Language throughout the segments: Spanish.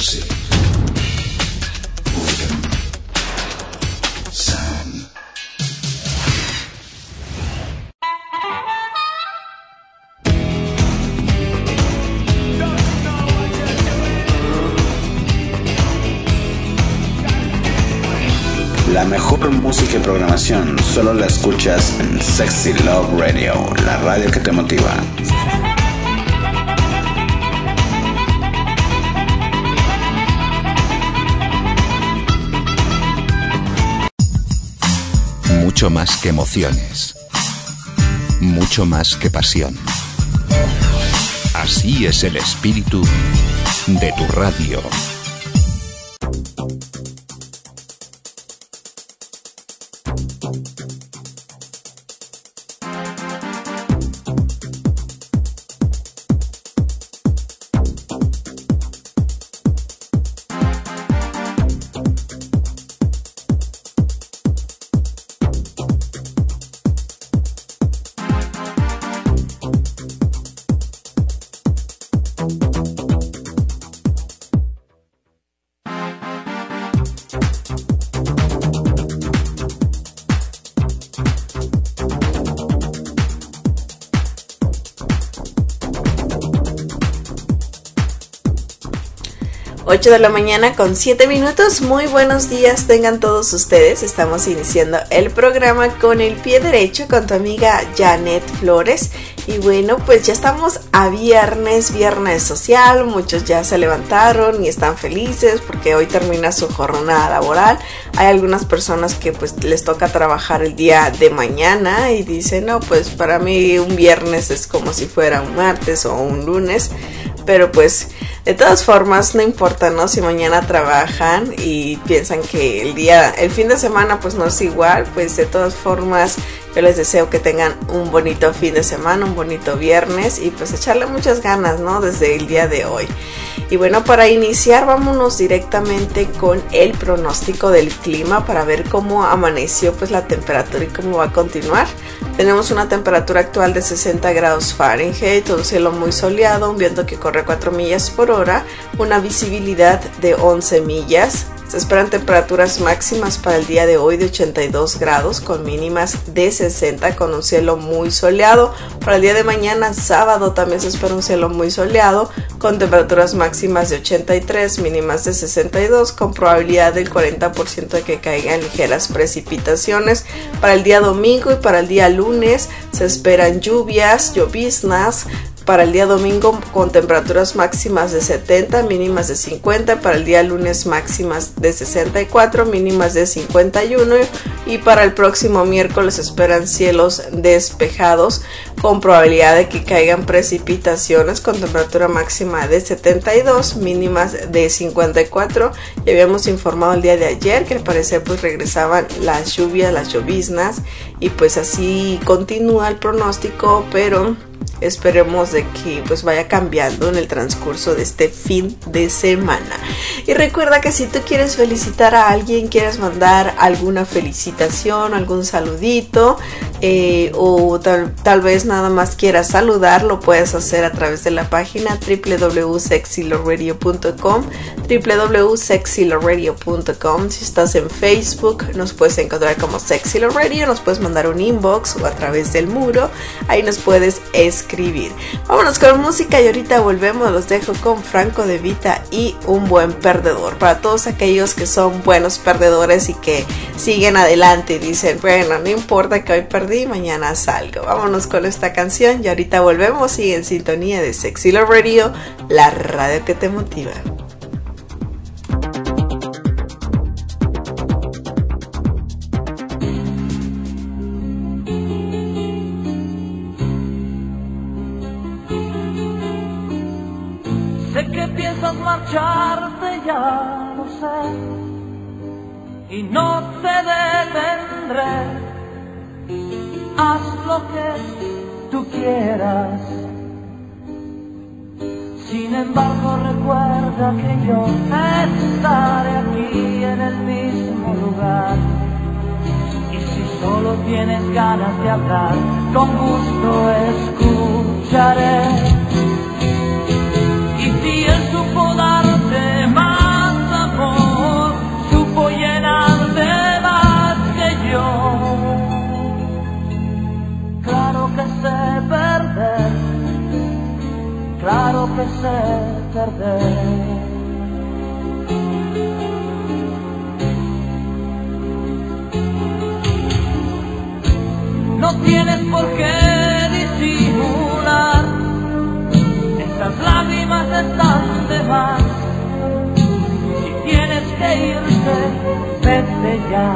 Music. Urban Sound. La mejor música y programación solo la escuchas en Sexy Love Radio, la radio que te motiva. Mucho más que emociones, mucho más que pasión. Así es el espíritu de tu radio. Ocho de la mañana con 7 minutos. Muy buenos días tengan todos ustedes. Estamos iniciando el programa con el pie derecho con tu amiga Janet Flores. Y bueno, pues ya estamos a viernes social. Muchos ya se levantaron y están felices porque hoy termina su jornada laboral. Hay algunas personas que pues les toca trabajar el día de mañana y dicen, no, pues para mí un viernes es como si fuera un martes o un lunes. Pero pues de todas formas no importa, ¿no? Si mañana trabajan y piensan que el fin de semana pues no es igual, pues de todas formas yo les deseo que tengan un bonito fin de semana, un bonito viernes y pues echarle muchas ganas, ¿no? Desde el día de hoy. Y bueno, para iniciar vámonos directamente con el pronóstico del clima para ver cómo amaneció pues la temperatura y cómo va a continuar. Tenemos una temperatura actual de 60 grados Fahrenheit, un cielo muy soleado, un viento que corre a 4 millas por hora, una visibilidad de 11 millas. Se esperan temperaturas máximas para el día de hoy de 82 grados con mínimas de 60 con un cielo muy soleado. Para el día de mañana, sábado, también se espera un cielo muy soleado con temperaturas máximas de 83, mínimas de 62 con probabilidad del 40% de que caigan ligeras precipitaciones. Para el día domingo y para el día lunes se esperan lloviznas. Para el día domingo con temperaturas máximas de 70, mínimas de 50. Para el día lunes máximas de 64, mínimas de 51. Y para el próximo miércoles esperan cielos despejados con probabilidad de que caigan precipitaciones con temperatura máxima de 72, mínimas de 54. Ya habíamos informado el día de ayer que al parecer pues regresaban las lluvias, las lloviznas y pues así continúa el pronóstico, pero esperemos de que pues vaya cambiando en el transcurso de este fin de semana. Y recuerda que si tú quieres felicitar a alguien, quieres mandar alguna felicitación, algún saludito o tal vez nada más quieras saludar, lo puedes hacer a través de la página www.sexylorradio.com www.sexylorradio.com. Si estás en Facebook nos puedes encontrar como Sexy Love Radio, nos puedes mandar un inbox o a través del muro, ahí nos puedes escribir. Vámonos con música y ahorita volvemos. Los dejo con Franco De Vita y Un Buen Perdedor. Para todos aquellos que son buenos perdedores y que siguen adelante y dicen, bueno, no importa que hoy perdí, mañana salgo. Vámonos con esta canción y ahorita volvemos. Sigue en sintonía de Sexy Love Radio, la radio que te motiva. Sé que piensas marcharte, ya lo sé, y no te detendré. Haz lo que tú quieras. Sin embargo, recuerda que yo estaré aquí en el mismo lugar. Y si solo tienes ganas de hablar, con gusto escucharé. Y si él supo darte más, hacer perder. No tienes por qué disimular, estas lágrimas están de más. Si tienes que irte, vete ya.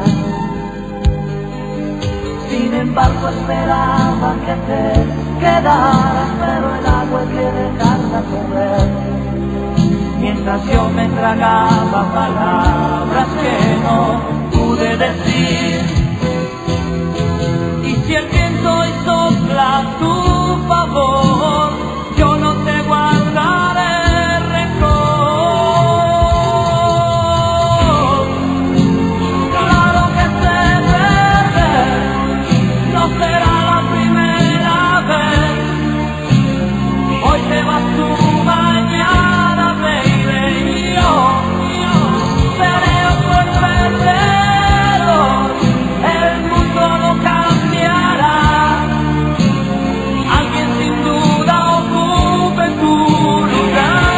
Sin embargo esperaba que te quedaras, pero el agua hay que dejarla correr. Mientras yo me tragaba palabras que no pude decir. Y si el viento hoy sopla a tu favor, yo no te guardaré rencor. Claro que sé perder, no será la primera vez. Hoy te vas tú, mañana me iré, y yo seré otro perdedor. El mundo no cambiará, alguien sin duda ocupe tu lugar.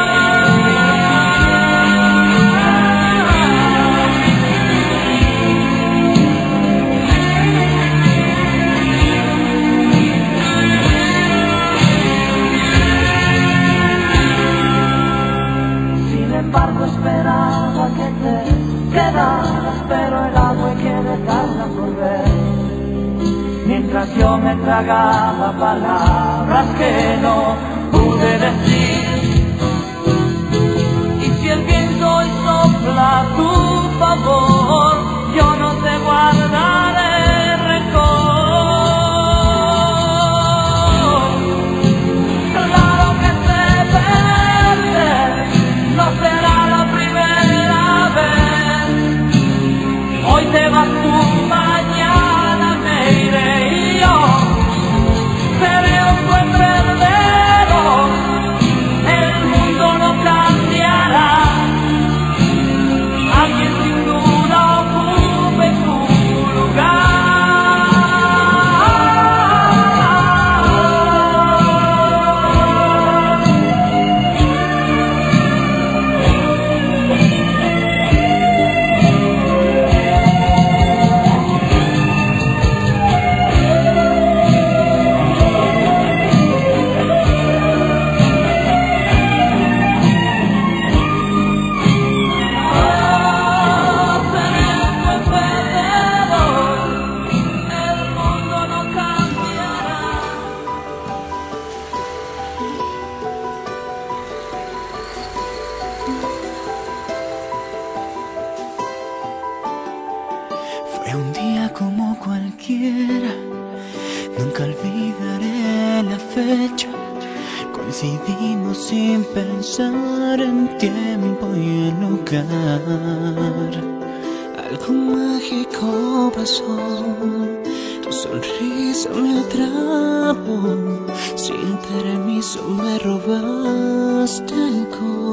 Sin embargo esperaba que te quedaras, pero el agua hay que dejarla correr. Mientras yo me tragaba palabras que no pude decir. Y si el viento hoy sopla a tu favor, yo no te guardaré rencor. Claro que sé perder, no será la primera vez. Hoy te vas tú, mañana me iré, y yo seré un buen perdedor. El mundo no cambiará, alguien sin duda ocupe tu lugar. Fue un día como cualquiera, nunca olvidaré la fecha. Coincidimos sin pensar en tiempo y en lugar. Algo mágico pasó, tu sonrisa me atrapó. Sin permiso me robaste el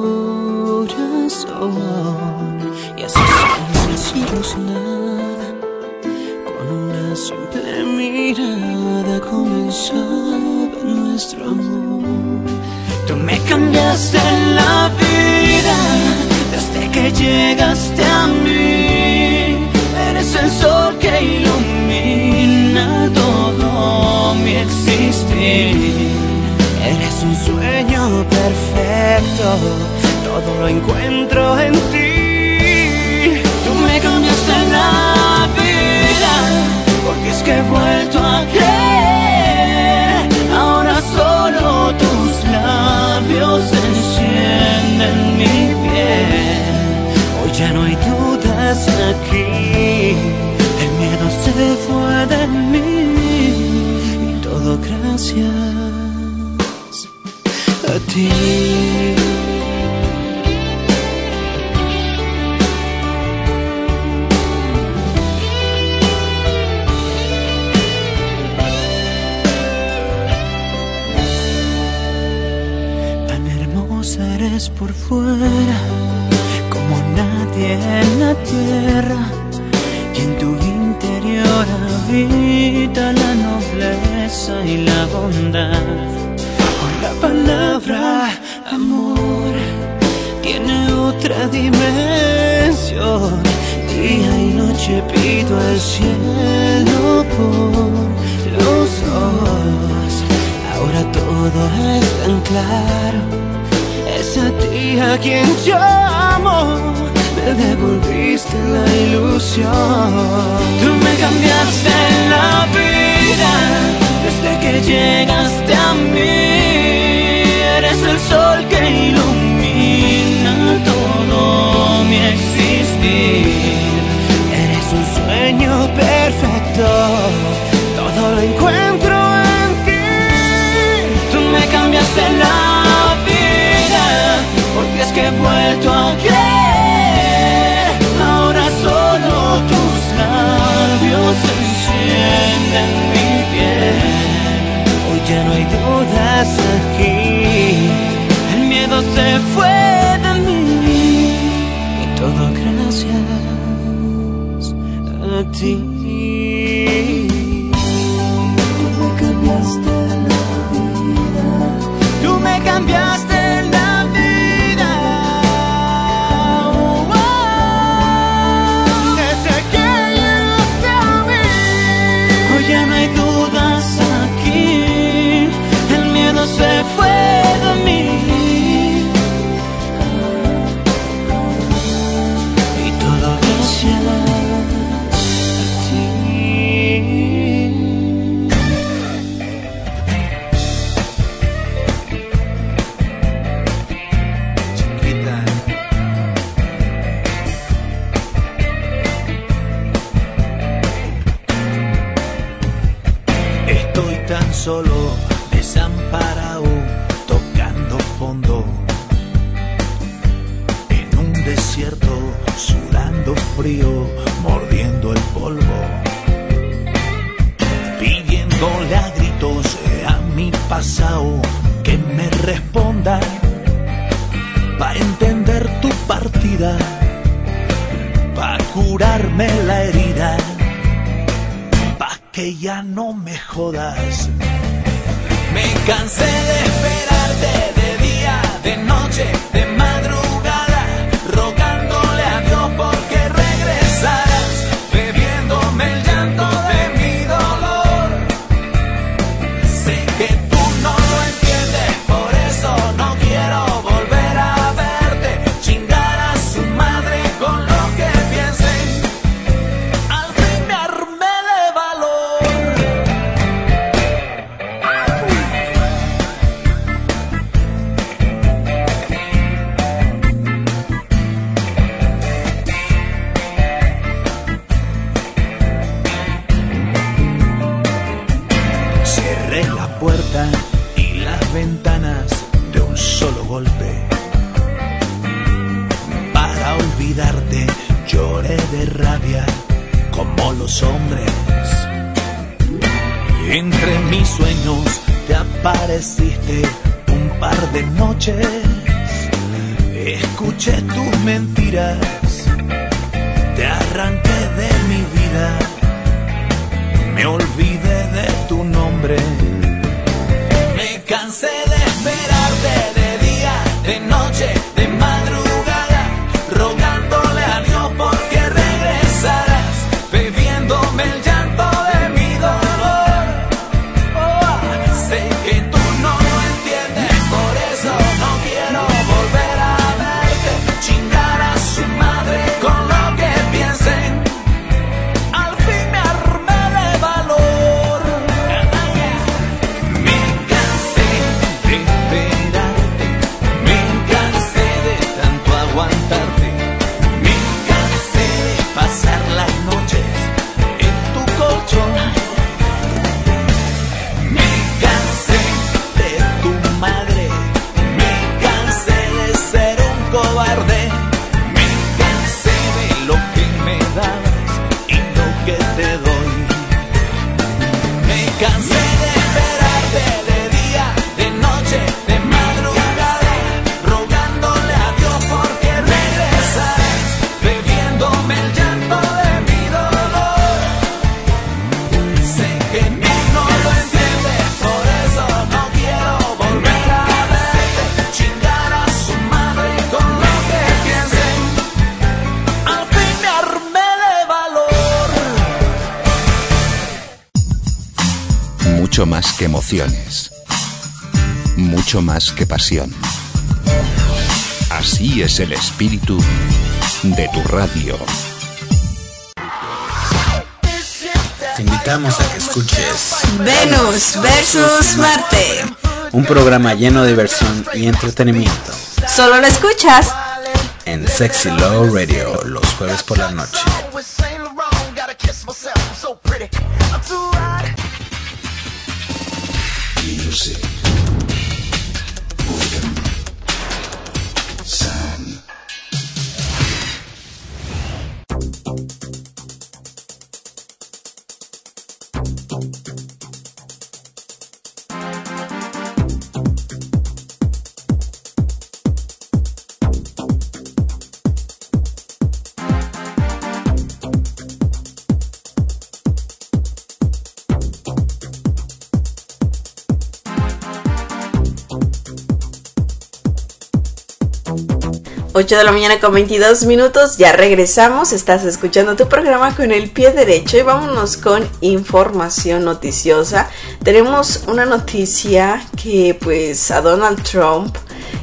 corazón. Y así sin decirnos nada, con una simple mirada comenzaba nuestro amor. Tú me cambiaste la vida desde que llegaste a mí. Eres el sol que ilumina todo mi existir. Eres un sueño perfecto, todo lo encuentro en ti. Tú me cambiaste la vida, porque es que he vuelto a creer. Ahora solo tus labios encienden mi piel. Hoy ya no hay dudas aquí, el miedo se fue de mí. Y todo gracias a ti. Eres por fuera como nadie en la tierra, y en tu interior habita la nobleza y la bondad. Por la palabra otra dimensión. Día y noche pido al cielo por los ojos. Ahora todo es tan claro. Es a ti a quien yo amo. Me devolviste la ilusión. Tú me cambiaste la vida desde que llegaste a mí. Eres el sol que ilumina todo mi existir. Eres un sueño perfecto, todo lo encuentro en ti. Tú me cambiaste la vida, porque es que he vuelto a creer. Ahora solo tus labios encienden mi piel. Hoy ya no hay dudas aquí, el miedo se fue de mí. Y todo gracias a ti. Tú me cambiaste la vida. Tú me cambiaste la vida. Desde que llegaste a mí. Hoy ya no hay dudas aquí, el miedo se fue de mí. Y todo gracias a ti. Chiquita, estoy tan solo, desamparado, tocando fondo, en un desierto, sudando frío, mordiendo el polvo, pidiéndole a gritos a mi pasado que me responda, pa' entender tu partida, pa' curarme la herida, pa' que ya no me jodas. Me cansé de esperarte de día, de noche, de madrugada, rogándole a Dios porque regresaras, bebiéndome el llanto de mi dolor. Sé que tú no lo entiendes, por eso no quiero volver a verte, chingar a su madre con lo que piensen. Al fin me armé de valor. Cerré la puerta y las ventanas de un solo golpe. Para olvidarte lloré de rabia como los hombres. Y entre mis sueños te apareciste un par de noches. Escuché tus mentiras, te arranqué de mi vida. Me olvidé de tu nombre. Me cansé de esperarte de día, de noche, de madrugada, rogándole a Dios porque regresaras, bebiéndome el llanto de mi dolor. Sé que tú no lo entiendes, por eso no quiero volver a verte, chingar a su madre con lo que piensen. Al fin me armé de valor. Me cansé de esperarte, me cansé que emociones. Mucho más que pasión. Así es el espíritu de tu radio. Te invitamos a que escuches Venus versus Marte. un programa lleno de diversión y entretenimiento Solo lo escuchas en Sexy Love Radio los jueves por la noche. Music. Rhythm. Sound. 8 de la mañana con 22 minutos, ya regresamos, estás escuchando tu programa con el pie derecho y vámonos con información noticiosa. Tenemos una noticia que pues a Donald Trump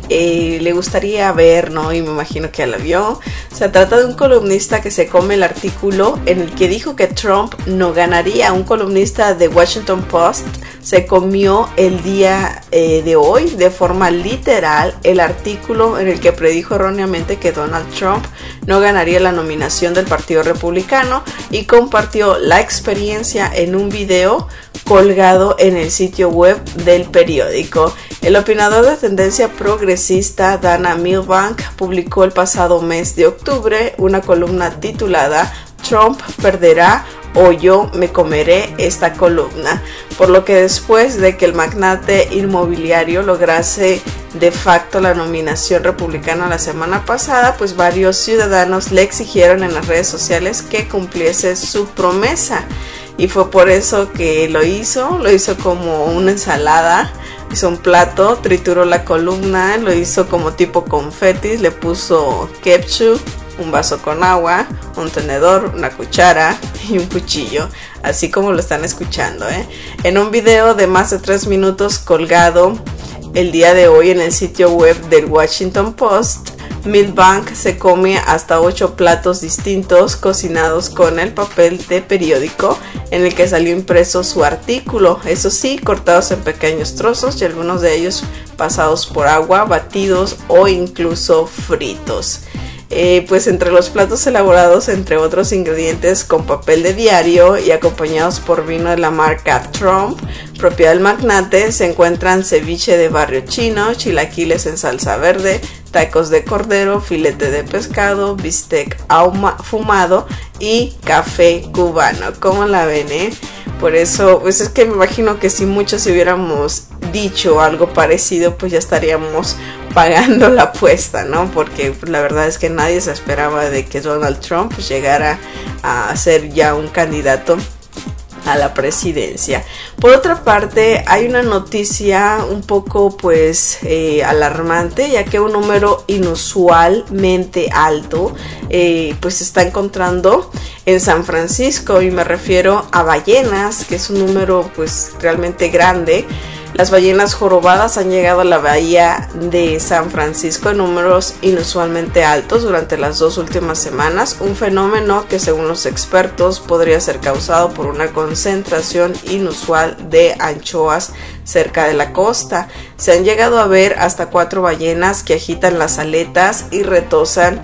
le gustaría ver, ¿no? Y me imagino que ya la vio. Se trata de un columnista que se come el artículo en el que dijo que Trump no ganaría. Un columnista de Washington Post se comió el día de hoy de forma literal el artículo en el que predijo erróneamente que Donald Trump no ganaría la nominación del Partido Republicano y compartió la experiencia en un video colgado en el sitio web del periódico. El opinador de tendencia progresista Dana Milbank publicó el pasado mes de octubre una columna titulada Trump perderá o yo me comeré esta columna, por lo que después de que el magnate inmobiliario lograse de facto la nominación republicana la semana pasada, pues varios ciudadanos le exigieron en las redes sociales que cumpliese su promesa. Y fue por eso que lo hizo como una ensalada, hizo un plato, trituró la columna, lo hizo como tipo confetis, le puso ketchup, un vaso con agua, un tenedor, una cuchara y un cuchillo, así como lo están escuchando, En un video de más de 3 minutos colgado el día de hoy en el sitio web del Washington Post, Milbank se come hasta 8 platos distintos cocinados con el papel de periódico en el que salió impreso su artículo, eso sí, cortados en pequeños trozos y algunos de ellos pasados por agua, batidos o incluso fritos. Pues entre los platos elaborados entre otros ingredientes con papel de diario y acompañados por vino de la marca Trump, propiedad del magnate, se encuentran ceviche de barrio chino, chilaquiles en salsa verde, tacos de cordero, filete de pescado, bistec fumado y café cubano. ¿Cómo la ven, Por eso, pues es que me imagino que si muchos hubiéramos dicho algo parecido, pues ya estaríamos pagando la apuesta, ¿no? Porque la verdad es que nadie se esperaba de que Donald Trump pues, llegara a ser ya un candidato a la presidencia. Por otra parte, hay una noticia un poco pues alarmante, ya que un número inusualmente alto pues se está encontrando en San Francisco, y me refiero a ballenas, que es un número pues realmente grande. Las ballenas jorobadas han llegado a la bahía de San Francisco en números inusualmente altos durante las 2 últimas semanas, un fenómeno que según los expertos podría ser causado por una concentración inusual de anchoas cerca de la costa. Se han llegado a ver hasta 4 ballenas que agitan las aletas y retosan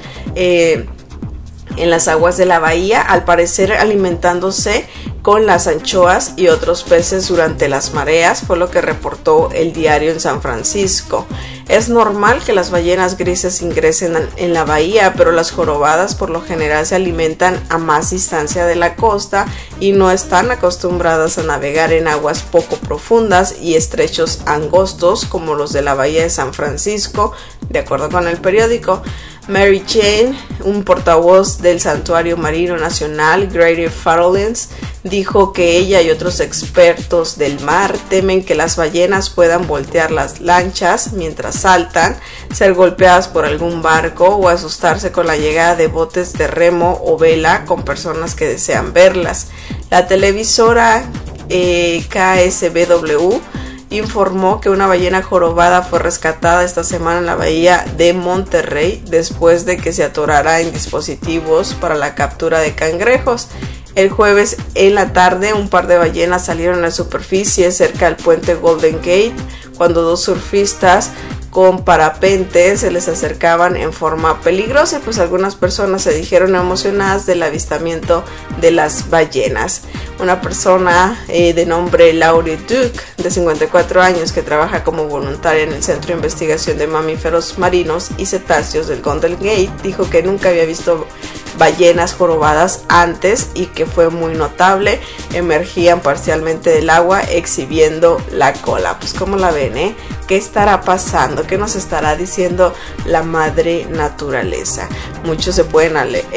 en las aguas de la bahía, al parecer alimentándose con las anchoas y otros peces durante las mareas, fue lo que reportó el diario en San Francisco. Es normal que las ballenas grises ingresen en la bahía, pero las jorobadas por lo general se alimentan a más distancia de la costa y no están acostumbradas a navegar en aguas poco profundas y estrechos angostos como los de la bahía de San Francisco, de acuerdo con el periódico. Mary Jane, un portavoz del Santuario Marino Nacional Greater Fallowlands, dijo que ella y otros expertos del mar temen que las ballenas puedan voltear las lanchas mientras saltan, ser golpeadas por algún barco o asustarse con la llegada de botes de remo o vela con personas que desean verlas. La televisora KSBW informó que una ballena jorobada fue rescatada esta semana en la bahía de Monterrey después de que se atorara en dispositivos para la captura de cangrejos. El jueves en la tarde, un par de ballenas salieron a la superficie cerca del puente Golden Gate cuando dos surfistas con parapente se les acercaban en forma peligrosa, pues algunas personas se dijeron emocionadas del avistamiento de las ballenas. Una persona de nombre Laurie Duke, de 54 años, que trabaja como voluntaria en el Centro de Investigación de Mamíferos Marinos y Cetáceos del Golden Gate, dijo que nunca había visto ballenas jorobadas antes y que fue muy notable. Emergían parcialmente del agua exhibiendo la cola. Pues como la ven, ¿qué estará pasando? ¿Qué nos estará diciendo la madre naturaleza? Muchos se pueden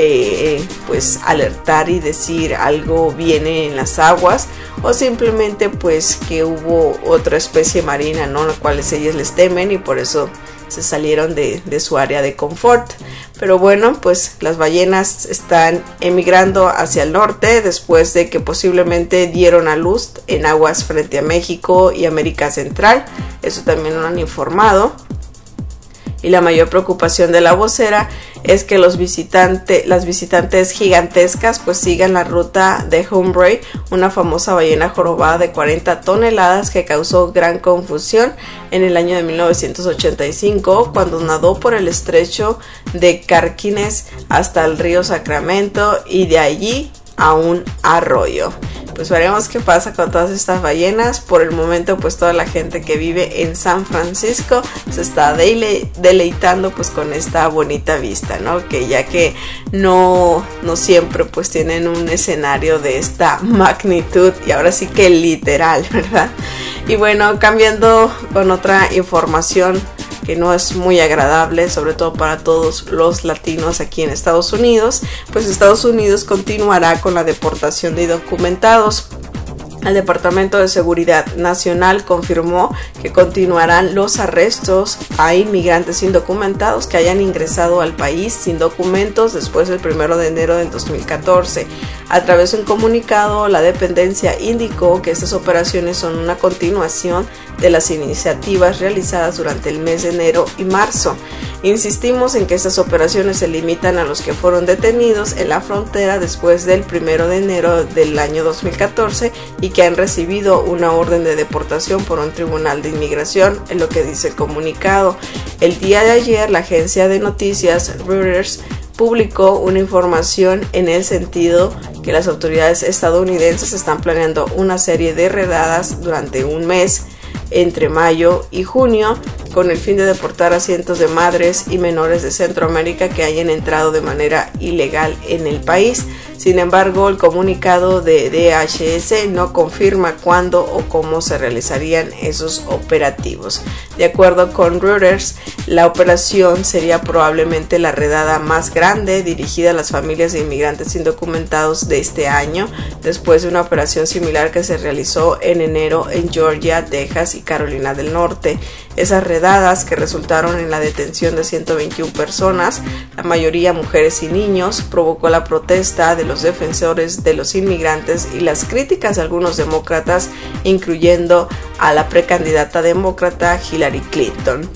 pues alertar y decir algo viene en las aguas, o simplemente pues que hubo otra especie marina, ¿no?, la cual ellos les temen y por eso se salieron de su área de confort. Pero bueno, pues las ballenas están emigrando hacia el norte después de que posiblemente dieron a luz en aguas frente a México y América Central. Eso también lo han informado. Y la mayor preocupación de la vocera es que las visitantes gigantescas pues sigan la ruta de Humphrey, una famosa ballena jorobada de 40 toneladas que causó gran confusión en el año de 1985 cuando nadó por el estrecho de Carquines hasta el río Sacramento y de allí a un arroyo. Pues veremos qué pasa con todas estas ballenas. Por el momento pues toda la gente que vive en San Francisco se está deleitando pues con esta bonita vista, ¿no? Que ya que no siempre pues tienen un escenario de esta magnitud, y ahora sí que literal, ¿verdad? Y bueno, cambiando con otra información que no es muy agradable, sobre todo para todos los latinos aquí en Estados Unidos, pues Estados Unidos continuará con la deportación de indocumentados. El Departamento de Seguridad Nacional confirmó que continuarán los arrestos a inmigrantes indocumentados que hayan ingresado al país sin documentos después del 1 de enero del 2014. A través de un comunicado, la dependencia indicó que estas operaciones son una continuación de las iniciativas realizadas durante el mes de enero y marzo. Insistimos en que estas operaciones se limitan a los que fueron detenidos en la frontera después del 1 de enero del año 2014 y que han recibido una orden de deportación por un tribunal de inmigración, en lo que dice el comunicado. El día de ayer, la agencia de noticias Reuters publicó una información en el sentido que las autoridades estadounidenses están planeando una serie de redadas durante un mes entre mayo y junio con el fin de deportar a cientos de madres y menores de Centroamérica que hayan entrado de manera ilegal en el país. Sin embargo, el comunicado de DHS no confirma cuándo o cómo se realizarían esos operativos. De acuerdo con Reuters, la operación sería probablemente la redada más grande dirigida a las familias de inmigrantes indocumentados de este año, después de una operación similar que se realizó en enero en Georgia, Texas y Carolina del Norte. Esas redadas, que resultaron en la detención de 121 personas, la mayoría mujeres y niños, provocó la protesta de los defensores de los inmigrantes y las críticas de algunos demócratas, incluyendo a la precandidata demócrata Hillary Clinton.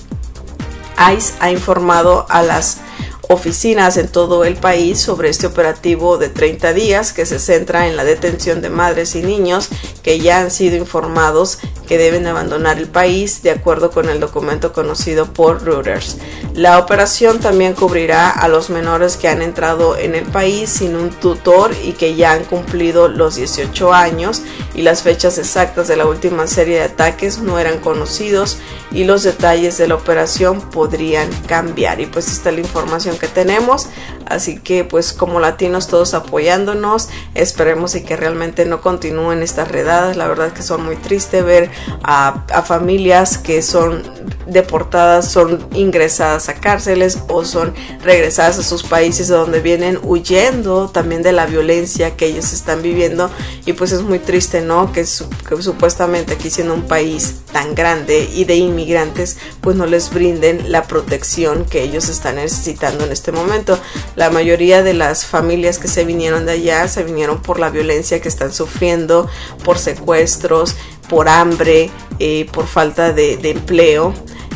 ICE ha informado a las oficinas en todo el país sobre este operativo de 30 días que se centra en la detención de madres y niños que ya han sido informados que deben abandonar el país, de acuerdo con el documento conocido por Reuters. La operación también cubrirá a los menores que han entrado en el país sin un tutor y que ya han cumplido los 18 años, y las fechas exactas de la última serie de ataques no eran conocidos y los detalles de la operación podrían cambiar. Y pues esta es la información que tenemos, así que pues como latinos todos apoyándonos, esperemos y que realmente no continúen estas redadas. La verdad es que son muy tristes ver a familias que son deportadas, son ingresadas a cárceles o son regresadas a sus países de donde vienen huyendo también de la violencia que ellos están viviendo. Y pues es muy triste, ¿no? Que supuestamente aquí, siendo un país tan grande y de inmigrantes, pues no les brinden la protección que ellos están necesitando en este momento. La mayoría de las familias que se vinieron de allá se vinieron por la violencia que están sufriendo, por secuestros, por hambre, por falta de empleo.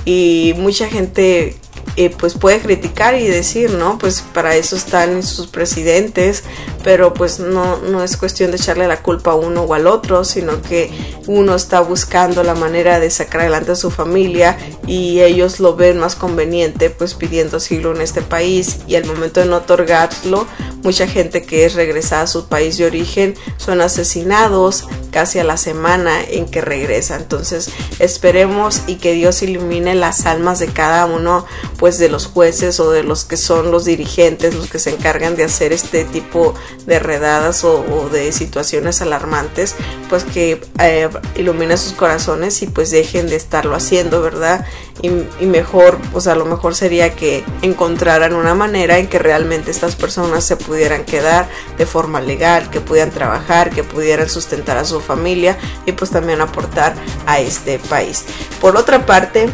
Y mucha gente pues puede criticar y decir, ¿no? Pues para eso están sus presidentes, pero pues no es cuestión de echarle la culpa a uno o al otro, sino que uno está buscando la manera de sacar adelante a su familia y ellos lo ven más conveniente pues pidiendo asilo en este país, y al momento de no otorgarlo, mucha gente que es regresada a su país de origen son asesinados casi a la semana en que regresa. Entonces esperemos y que Dios ilumine las almas de cada uno pues de los jueces o de los que son los dirigentes, los que se encargan de hacer este tipo de redadas o de situaciones alarmantes, pues que ilumine sus corazones y pues dejen de estarlo haciendo, ¿verdad? Y mejor, pues a lo mejor sería que encontraran una manera en que realmente estas personas se pudieran quedar de forma legal, que pudieran trabajar, que pudieran sustentar a su familia y pues también aportar a este país. Por otra parte,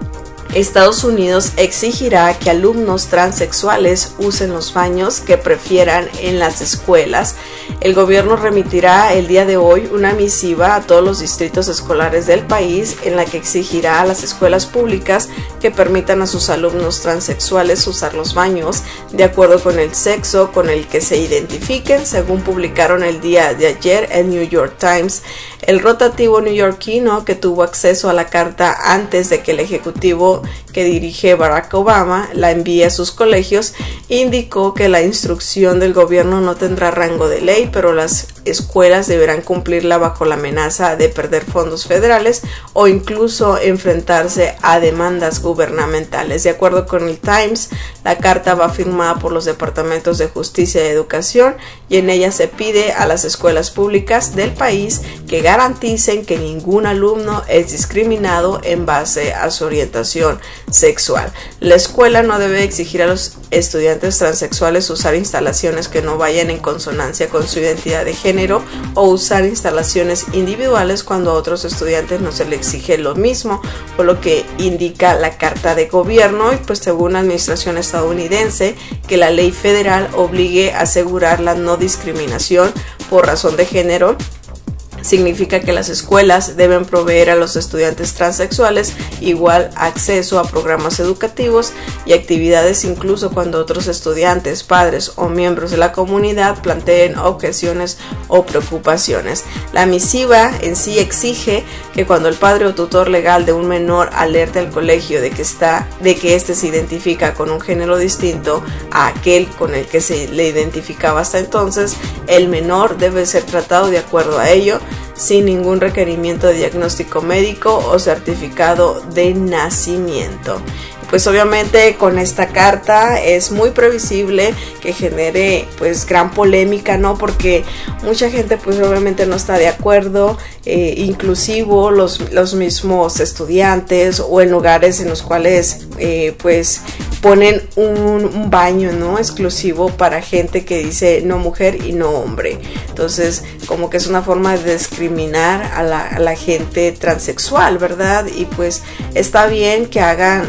Estados Unidos exigirá que alumnos transexuales usen los baños que prefieran en las escuelas. El gobierno remitirá el día de hoy una misiva a todos los distritos escolares del país en la que exigirá a las escuelas públicas que permitan a sus alumnos transexuales usar los baños de acuerdo con el sexo con el que se identifiquen, según publicaron el día de ayer el New York Times. El rotativo neoyorquino, que tuvo acceso a la carta antes de que el ejecutivo que dirige Barack Obama la envíe a sus colegios, indicó que la instrucción del gobierno no tendrá rango de ley, pero las escuelas deberán cumplirla bajo la amenaza de perder fondos federales o incluso enfrentarse a demandas gubernamentales. De acuerdo con el Times, la carta va firmada por los departamentos de Justicia y Educación, y en ella se pide a las escuelas públicas del país que garanticen que ningún alumno es discriminado en base a su orientación sexual. La escuela no debe exigir a los estudiantes transexuales usar instalaciones que no vayan en consonancia con su identidad de género o usar instalaciones individuales cuando a otros estudiantes no se les exige lo mismo, por lo que indica la carta de gobierno. Y pues según la administración estadounidense, que la ley federal obligue a asegurar la no discriminación por razón de género significa que las escuelas deben proveer a los estudiantes transexuales igual acceso a programas educativos y actividades, incluso cuando otros estudiantes, padres o miembros de la comunidad planteen objeciones o preocupaciones. La misiva en sí exige que cuando el padre o tutor legal de un menor alerte al colegio de que éste se identifica con un género distinto a aquel con el que se le identificaba hasta entonces, el menor debe ser tratado de acuerdo a ello, sin ningún requerimiento de diagnóstico médico o certificado de nacimiento. Pues obviamente con esta carta es muy previsible que genere pues gran polémica, ¿no? Porque mucha gente pues obviamente no está de acuerdo, inclusive los mismos estudiantes, o en lugares en los cuales pues ponen un baño, ¿no?, exclusivo para gente que dice no mujer y no hombre. Entonces como que es una forma de discriminar a la gente transexual, ¿verdad? Y pues está bien que hagan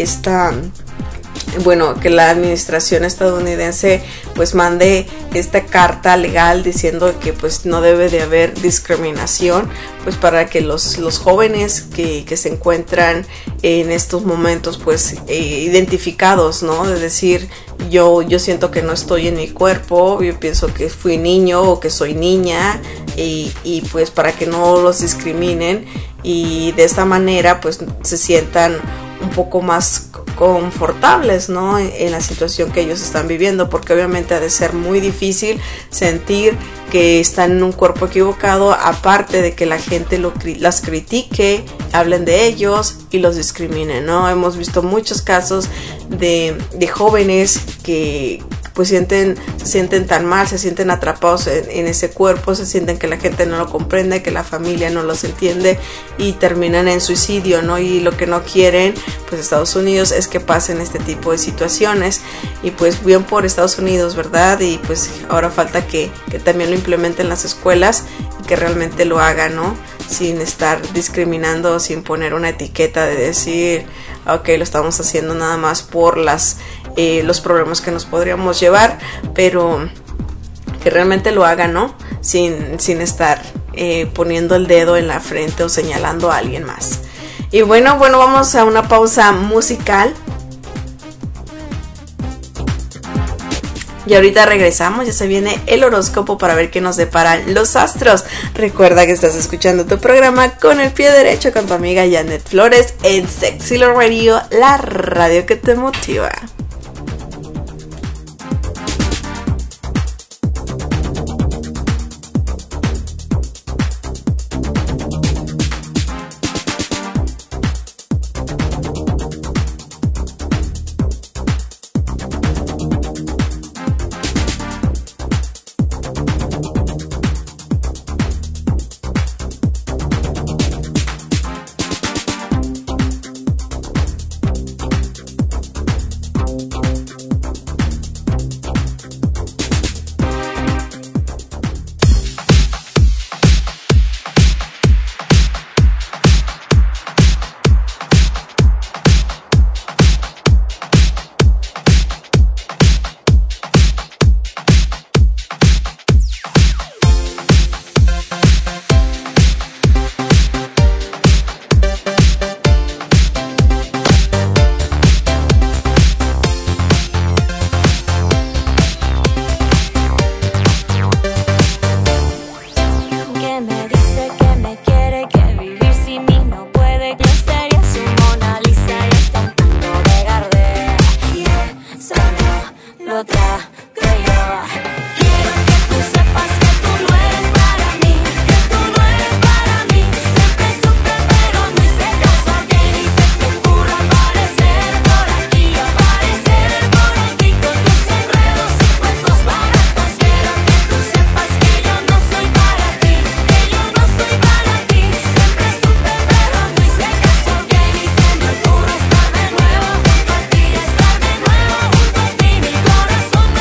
que la administración estadounidense pues mande esta carta legal diciendo que pues no debe de haber discriminación, pues para que los jóvenes que se encuentran en estos momentos pues identificados, ¿no? De decir yo siento que no estoy en mi cuerpo, yo pienso que fui niño o que soy niña, y pues para que no los discriminen y de esta manera pues se sientan un poco más confortables, ¿no?, en la situación que ellos están viviendo, porque obviamente ha de ser muy difícil sentir que están en un cuerpo equivocado, aparte de que la gente las critique, hablen de ellos y los discriminen, ¿no? Hemos visto muchos casos de jóvenes que pues se sienten tan mal, se sienten atrapados en ese cuerpo, se sienten que la gente no lo comprende, que la familia no los entiende y terminan en suicidio, ¿no? Y lo que no quieren, pues Estados Unidos, es que pasen este tipo de situaciones, y pues bien por Estados Unidos, ¿verdad? Y pues ahora falta que también lo implementen en las escuelas y que realmente lo hagan, ¿no? Sin estar discriminando, sin poner una etiqueta de decir, ok, lo estamos haciendo nada más por los problemas que nos podríamos llevar, pero que realmente lo hagan, ¿no? Sin estar poniendo el dedo en la frente o señalando a alguien más. Y bueno, vamos a una pausa musical. Y ahorita regresamos, ya se viene el horóscopo para ver qué nos deparan los astros. Recuerda que estás escuchando tu programa Con el Pie Derecho con tu amiga Janet Flores en Sexy Love Radio, la radio que te motiva. Corazón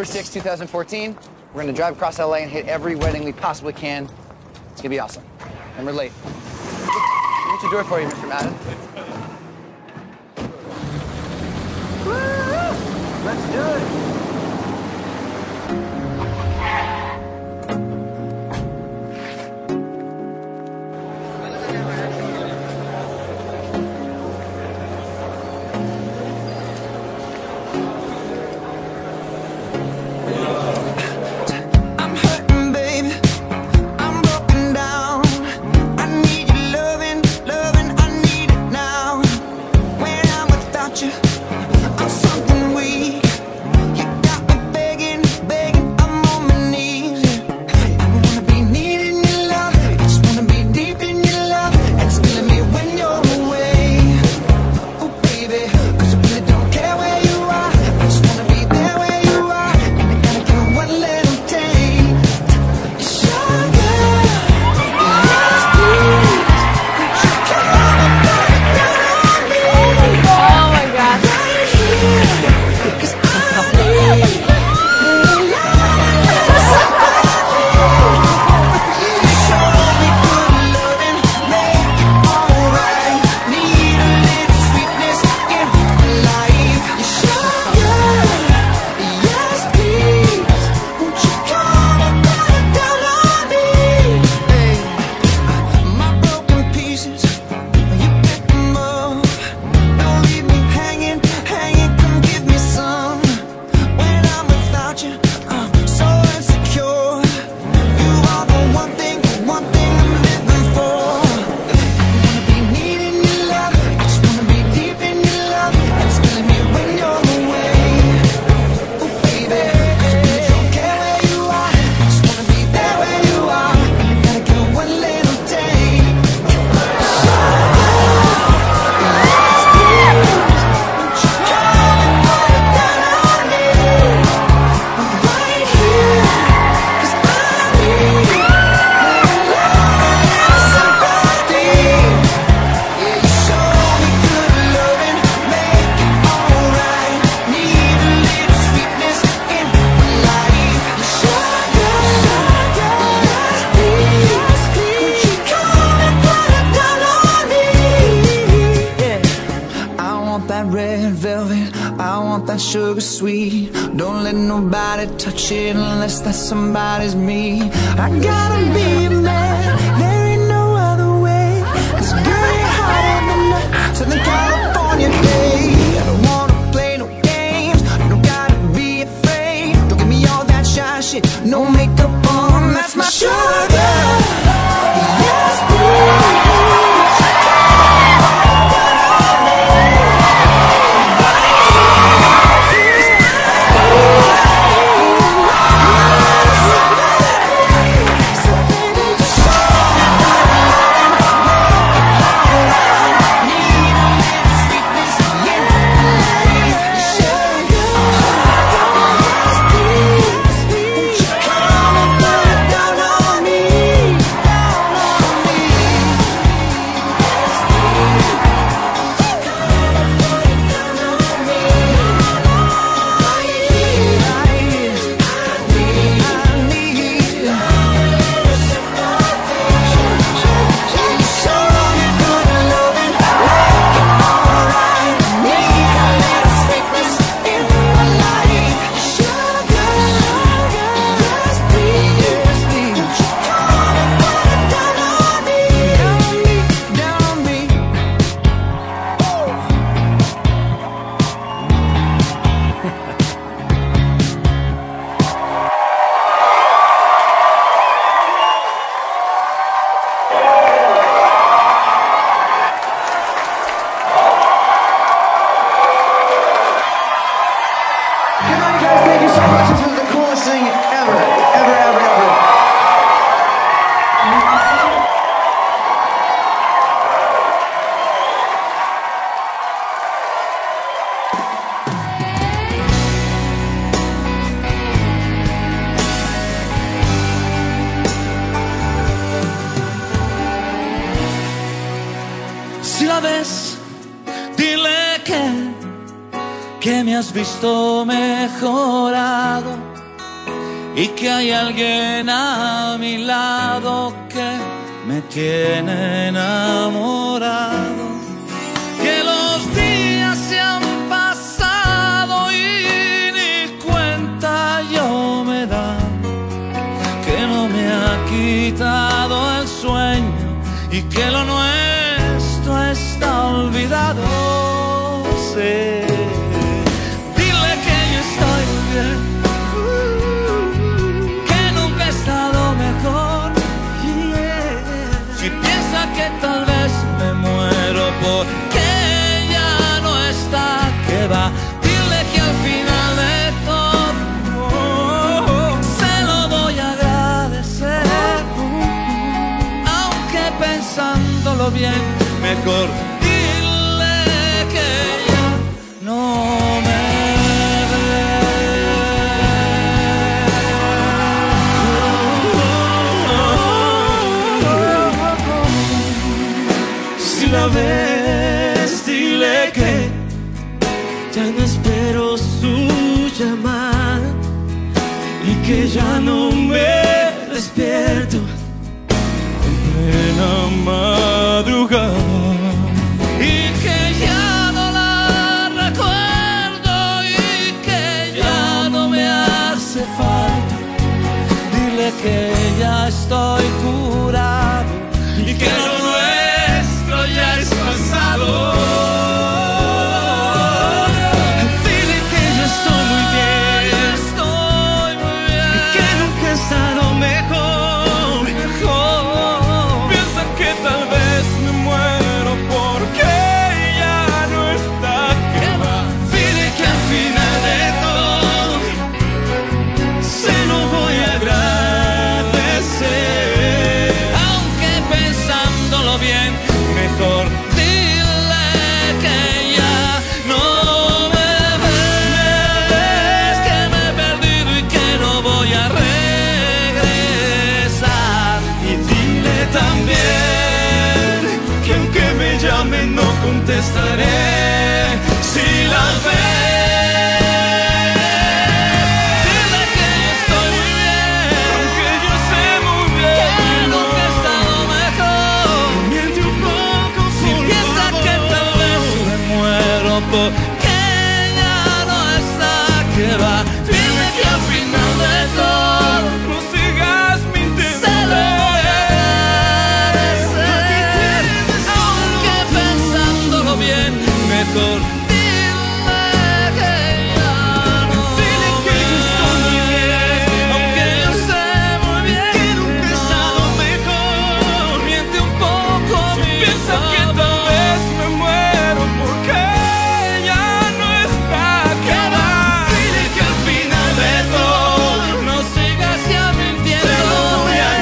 6, 2014. We're gonna drive across LA and hit every wedding we possibly can. It's gonna be awesome. And we're late. What's your door for you, Mr. Madden? Woo! Let's do it. Sugar sweet, don't let nobody touch it unless that somebody's me. I gotta be a man, there ain't no other way. It's girl hotter than the Southern California day. I don't wanna play no games, don't gotta be afraid. Don't give me all that shy shit, no makeup on, that's my sugar. Yes, please. que me has visto mejorado, y que hay alguien a mi lado que me tiene enamorado, que los días se han pasado y ni cuenta yo me da, que no me ha quitado el sueño y que lo nuestro está olvidado. Sí. Dile que yo estoy bien, que nunca he estado mejor. Si piensa que tal vez me muero porque ya no está, que va. Dile que al final de todo se lo voy a agradecer, aunque pensándolo bien, mejor dile que ya no me ve. Si la ves, dile que ya no espero su llamada y que ya no me despierto en plena madrugada, y que ya no la recuerdo y que ya no me hace falta. Dile que ya estoy curado y que lo nuestro ya es pasado. Dile que yo estoy muy bien, y que nunca he estado mejor. Piensa que tal vez me muero porque ya no está, que va. Dile que al final de todo se lo voy a agradecer, aunque pensándolo bien, mejor dile que ya no me ves, que me he perdido y que no voy a regresar. Y dile también que aunque me llamen no contestaré si la ves. Dile que yo estoy muy bien, aunque yo sé muy bien que nunca he estado mejor. Miente un poco, si piensa que tal vez me muero porque ya no está, que va. Dile que al final de todo no sigas mintiendo, se lo voy a agradecer, aunque pensándolo bien, mejor dile que ya no. Dile que yo estoy muy bien, aunque yo sé muy bien que nunca he estado mejor. Miente un poco, si piensa que tal vez me muero porque ya no está, que va. Dile que al final de todo no sigas ya mintiendo, se lo voy a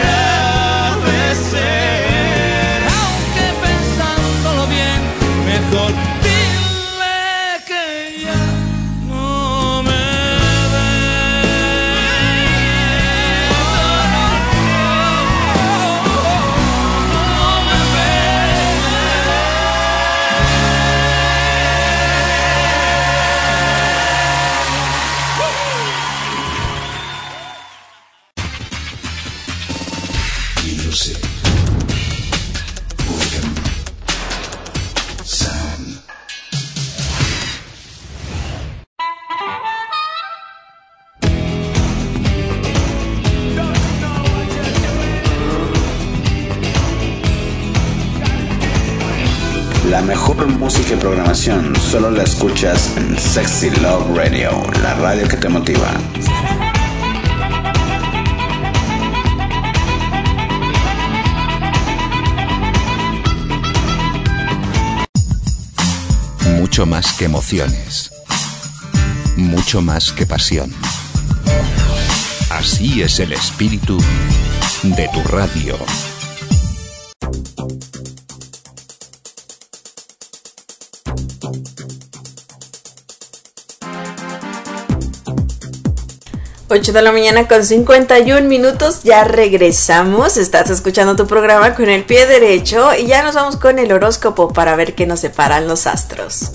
agradecer, aunque pensándolo bien, mejor dile que ya no me Music. Rhythm. Sound. La mejor música y programación solo la escuchas en Sexy Love Radio, la radio que te motiva. Mucho más que emociones. Mucho más que pasión. Así es el espíritu de tu radio. Ocho de la mañana con 51 minutos, ya regresamos, estás escuchando tu programa Con el Pie Derecho y ya nos vamos con el horóscopo para ver qué nos separan los astros.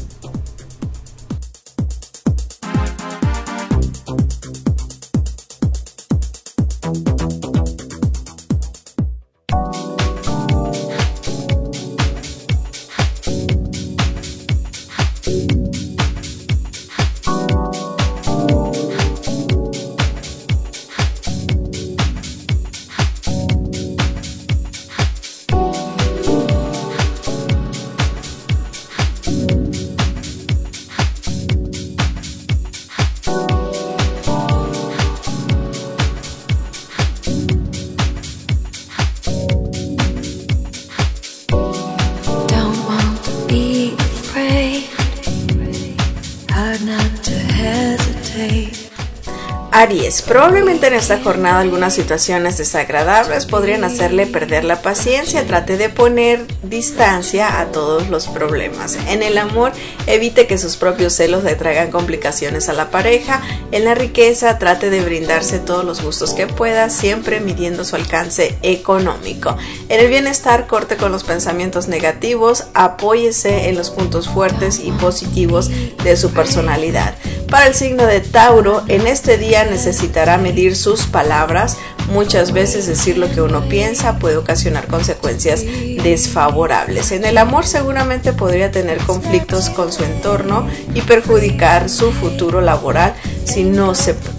Aries, probablemente en esta jornada algunas situaciones desagradables podrían hacerle perder la paciencia. Trate de poner distancia a todos los problemas. En el amor, evite que sus propios celos le traigan complicaciones a la pareja. En la riqueza, trate de brindarse todos los gustos que pueda, siempre midiendo su alcance económico. En el bienestar, corte con los pensamientos negativos, apóyese en los puntos fuertes y positivos de su personalidad. Para el signo de Tauro, en este día necesitará medir sus palabras. Muchas veces decir lo que uno piensa puede ocasionar consecuencias desfavorables. En el amor seguramente podría tener conflictos con su entorno y perjudicar su futuro laboral si no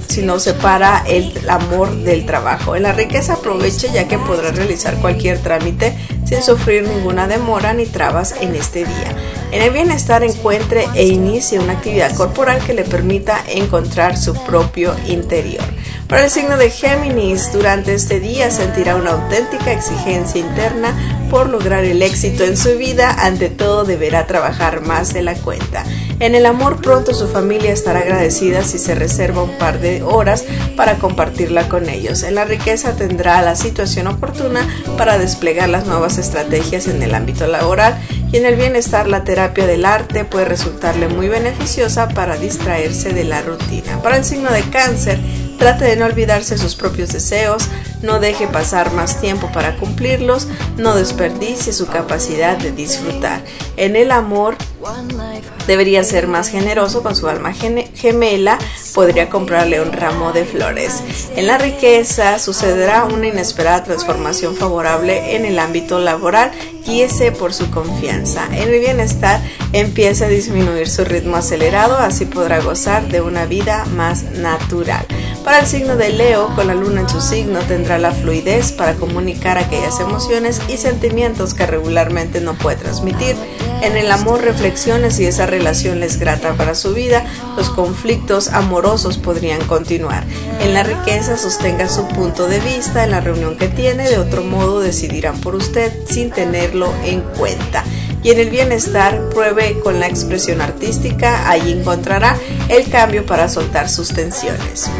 separa el amor del trabajo. En la riqueza aproveche, ya que podrá realizar cualquier trámite sin sufrir ninguna demora ni trabas en este día. En el bienestar, encuentre e inicie una actividad corporal que le permita encontrar su propio interior. Para el signo de Géminis, durante este día sentirá una auténtica exigencia interna por lograr el éxito en su vida. Ante todo, deberá trabajar más de la cuenta. En el amor, pronto su familia estará agradecida si se reserva un par de horas para compartirla con ellos. En la riqueza, tendrá la situación oportuna para desplegar las nuevas estrategias en el ámbito laboral. Y en el bienestar, la terapia del arte puede resultarle muy beneficiosa para distraerse de la rutina. Para el signo de Cáncer, trate de no olvidarse sus propios deseos, no deje pasar más tiempo para cumplirlos, no desperdicie su capacidad de disfrutar. En el amor, debería ser más generoso con su alma gemela, podría comprarle un ramo de flores. En la riqueza, sucederá una inesperada transformación favorable en el ámbito laboral, guíese por su confianza. En el bienestar, empiece a disminuir su ritmo acelerado, así podrá gozar de una vida más natural. Para el signo de Leo, con la luna en su signo, tendrá la fluidez para comunicar aquellas emociones y sentimientos que regularmente no puede transmitir. En el amor, reflexione si esa relación le es grata para su vida. Los conflictos amorosos podrían continuar. En la riqueza, sostenga su punto de vista en la reunión que tiene, de otro modo decidirán por usted sin tenerlo en cuenta. Y en el bienestar, pruebe con la expresión artística, ahí encontrará el cambio para soltar sus tensiones.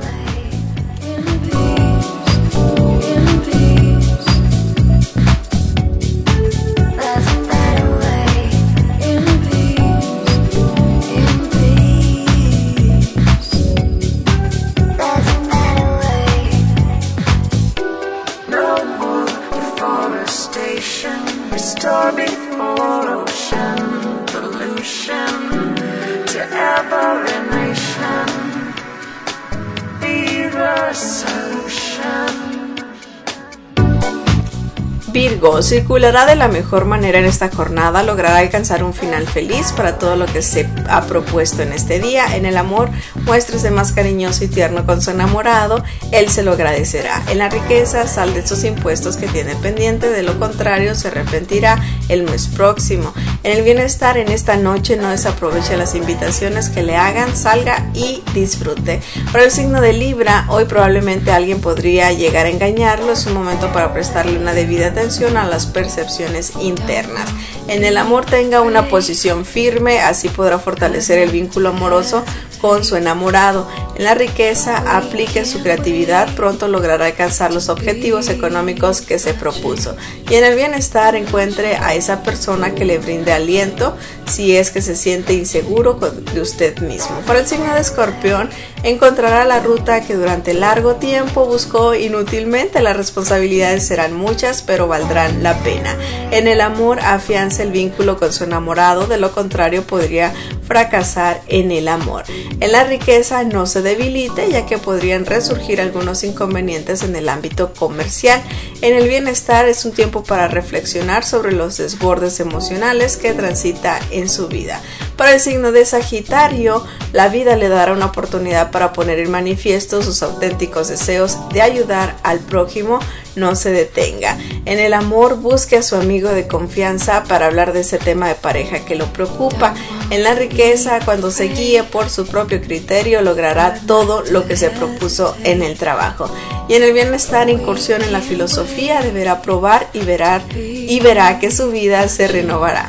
Virgo, circulará de la mejor manera en esta jornada, logrará alcanzar un final feliz para todo lo que se ha propuesto en este día. En el amor, muéstrese más cariñoso y tierno con su enamorado, él se lo agradecerá. En la riqueza, salde esos impuestos que tiene pendiente, de lo contrario se arrepentirá el mes próximo. En el bienestar, en esta noche no desaproveche las invitaciones que le hagan, salga y disfrute. Para el signo de Libra, hoy probablemente alguien podría llegar a engañarlo, es un momento para prestarle una debida atención a las percepciones internas. En el amor, tenga una posición firme, así podrá fortalecer el vínculo amoroso con su enamorado. En la riqueza, aplique su creatividad, pronto logrará alcanzar los objetivos económicos que se propuso. Y en el bienestar, encuentre a esa persona que le brinde aliento si es que se siente inseguro de usted mismo. Para el signo de Escorpión, encontrará la ruta que durante largo tiempo buscó inútilmente. Las responsabilidades serán muchas, pero valdrán la pena. En el amor, afiance el vínculo con su enamorado, de lo contrario podría fracasar en el amor. En la riqueza, no se debilite, ya que podrían resurgir algunos inconvenientes en el ámbito comercial. En el bienestar, es un tiempo para reflexionar sobre los desbordes emocionales que transita en su vida. Para el signo de Sagitario, la vida le dará una oportunidad para poner en manifiesto sus auténticos deseos de ayudar al prójimo. No se detenga. En el amor, busque a su amigo de confianza para hablar de ese tema de pareja que lo preocupa. En la riqueza, cuando se guíe por su propio criterio, logrará todo lo que se propuso en el trabajo. Y en el bienestar, incursión en la filosofía, deberá probar y verá que su vida se renovará.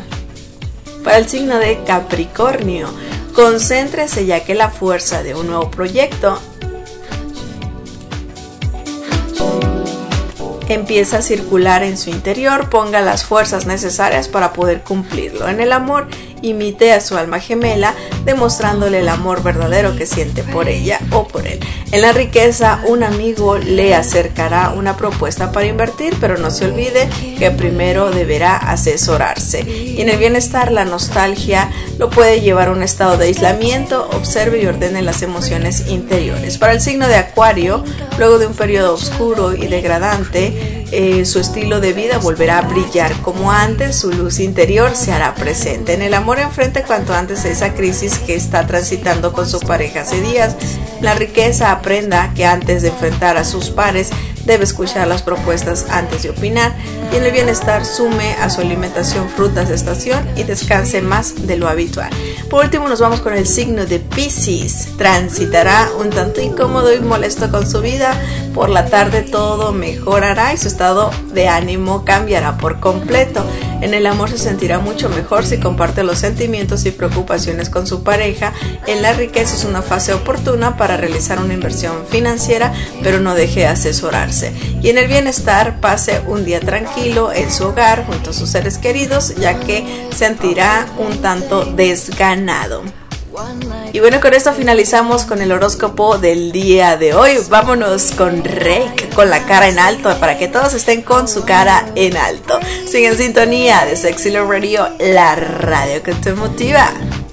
Para el signo de Capricornio, concéntrese, ya que la fuerza de un nuevo proyecto empieza a circular en su interior, ponga las fuerzas necesarias para poder cumplirlo. En el amor, imite a su alma gemela, demostrándole el amor verdadero que siente por ella o por él. En la riqueza, un amigo le acercará una propuesta para invertir, pero no se olvide que primero deberá asesorarse. Y en el bienestar, la nostalgia lo puede llevar a un estado de aislamiento. Observe y ordene las emociones interiores. Para el signo de Acuario, luego de un periodo oscuro y degradante, su estilo de vida volverá a brillar como antes, su luz interior se hará presente. En el amor, enfrente cuanto antes esa crisis que está transitando con su pareja hace días. La riqueza, aprenda que antes de enfrentar a sus pares debe escuchar las propuestas antes de opinar. Y en el bienestar, sume a su alimentación frutas de estación y descanse más de lo habitual. Por último, nos vamos con el signo de Piscis. Transitará un tanto incómodo y molesto con su vida. Por la tarde todo mejorará y su estado de ánimo cambiará por completo. En el amor, se sentirá mucho mejor si comparte los sentimientos y preocupaciones con su pareja. En la riqueza, es una fase oportuna para realizar una inversión financiera, pero no deje de asesorarse. Y en el bienestar, pase un día tranquilo en su hogar junto a sus seres queridos, ya que sentirá un tanto desganado. Y bueno, con esto finalizamos con el horóscopo del día de hoy. Vámonos con Rake, con la cara en alto, para que todos estén con su cara en alto. Sigue en sintonía de Sexy Love Radio, la radio que te motiva.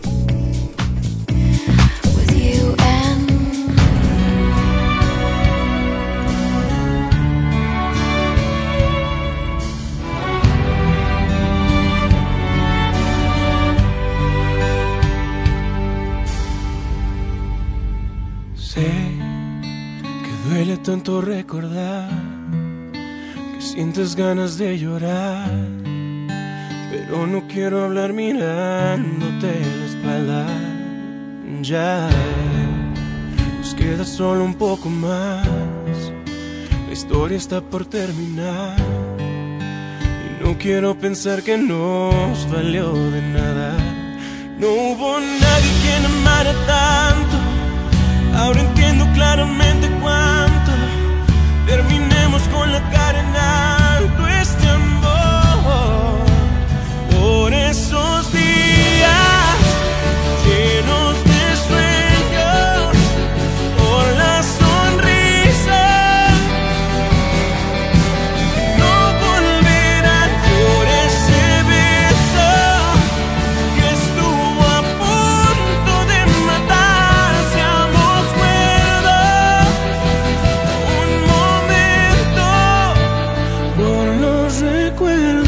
Duele tanto recordar que sientes ganas de llorar, pero no quiero hablar mirándote la espalda. Ya nos queda solo un poco más, la historia está por terminar y no quiero pensar que nos valió de nada. No hubo nadie quien amara tanto. Ahora entiendo claramente cuánto. Terminemos con la cara en alto este amor. Por esos días llenos de sueños, por la sonrisa no volverán, por ese beso que estuvo a punto de matar. Seamos cuerdos un momento por los recuerdos.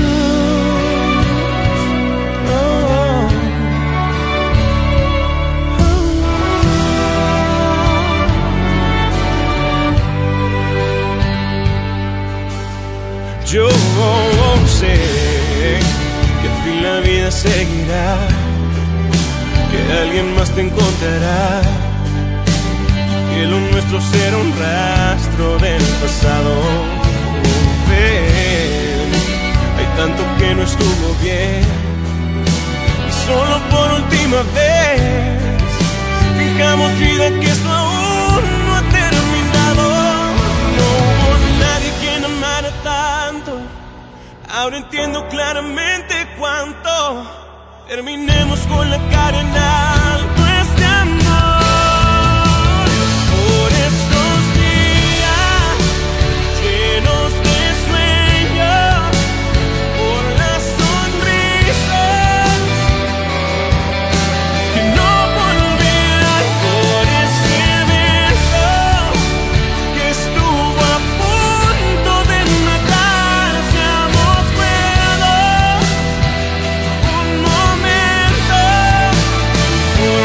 Yo sé que al fin la vida seguirá, que alguien más te encontrará, que lo nuestro será un rastro del pasado. Ven, hay tanto que no estuvo bien, y solo por última vez fijamos vida que esto aún no ha terminado. No hubo nadie quien amara tanto. Ahora entiendo claramente cuánto. Terminemos con la cara en alto este amor. Por estos días llenos de sueños, por las sonrisas que no volverán, por ese beso que estuvo a punto de matar. Seamos cuerdos un momento por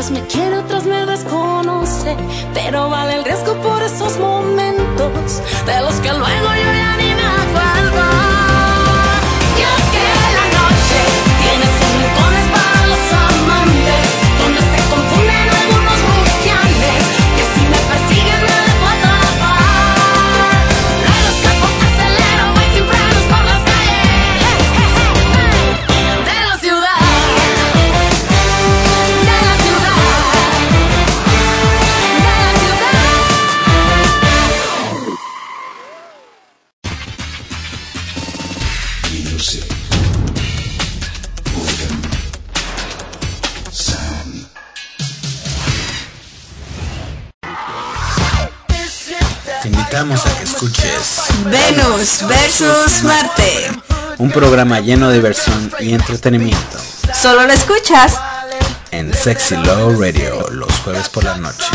Unas me quiere, otras me desconoce, pero vale el riesgo por esos momentos de los que luego yo ya ni me acuerdo. Y es que la noche tiene sus rincones para los amantes, donde se confunden algunos rufianes que si me persiguen me dejo atrapar. Luego escapo, acelero, voy sin frenos por las calles de la ciudad. Te invitamos a que escuches Venus versus Marte. un programa lleno de diversión y entretenimiento Solo lo escuchas en Sexy Love Radio los jueves por la noche.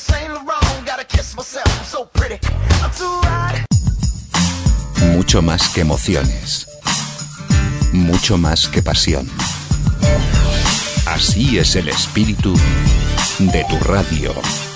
Mucho más que emociones. Mucho más que pasión. Así es el espíritu de tu radio.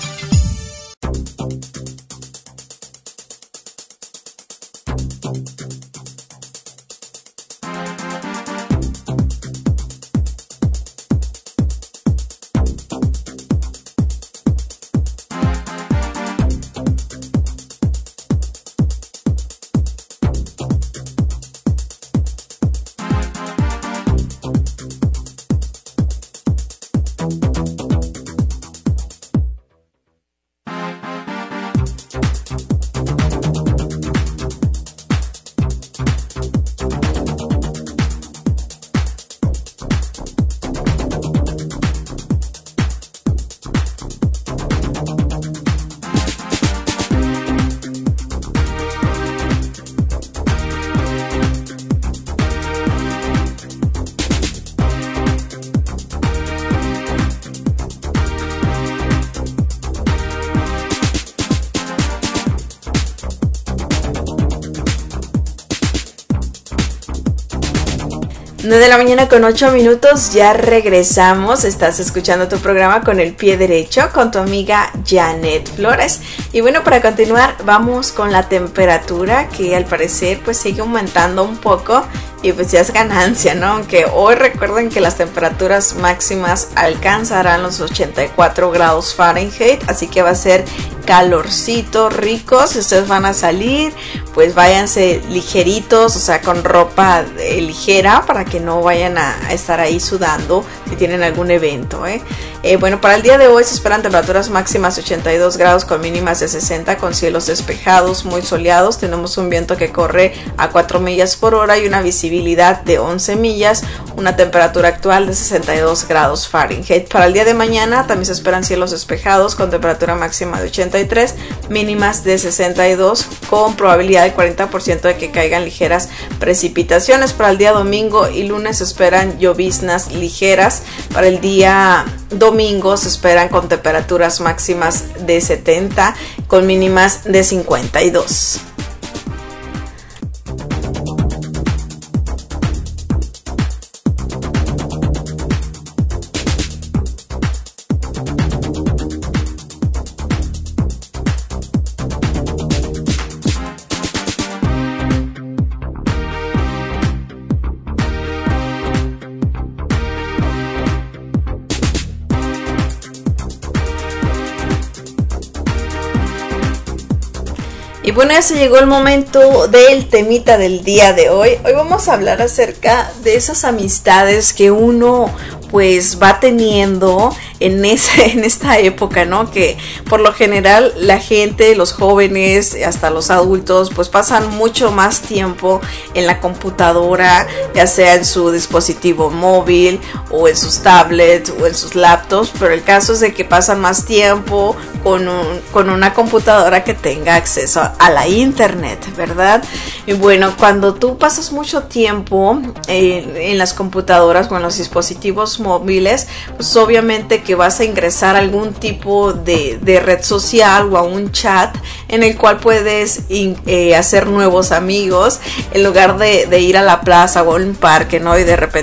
De la mañana con 8 minutos, ya regresamos. Estás escuchando tu programa Con el Pie Derecho con tu amiga Janet Flores. Y bueno, para continuar vamos con la temperatura, que al parecer pues sigue aumentando un poco y pues ya es ganancia, ¿no? Aunque hoy recuerden que las temperaturas máximas alcanzarán los 84 grados Fahrenheit, así que va a ser calorcito rico. Si ustedes van a salir, pues váyanse ligeritos, o sea, con ropa ligera para que no vayan a estar ahí sudando si tienen algún evento, Bueno, para el día de hoy se esperan temperaturas máximas 82 grados con mínimas de 60, con cielos despejados, muy soleados. Tenemos un viento que corre a 4 millas por hora y una visibilidad de 11 millas, una temperatura actual de 62 grados Fahrenheit. Para el día de mañana también se esperan cielos despejados con temperatura máxima de 83, mínimas de 62, con probabilidad del 40% de que caigan ligeras precipitaciones. Para el día domingo y lunes se esperan lloviznas ligeras. Para el día domingo se esperan con temperaturas máximas de 70 con mínimas de 52. Y bueno, ya se llegó el momento del temita del día de hoy. Hoy vamos a hablar acerca de esas amistades que uno pues va teniendo en esta época, ¿no? Que por lo general la gente, los jóvenes, hasta los adultos, pues pasan mucho más tiempo en la computadora, ya sea en su dispositivo móvil o en sus tablets o en sus laptops, pero el caso es de que pasan más tiempo con una computadora que tenga acceso a la internet, ¿verdad? Y bueno, cuando tú pasas mucho tiempo en las computadoras o en los dispositivos móviles, pues obviamente que vas a ingresar a algún tipo de red social o a un chat en el cual puedes hacer nuevos amigos en lugar de ir a la plaza o a un parque, ¿no? Y de repente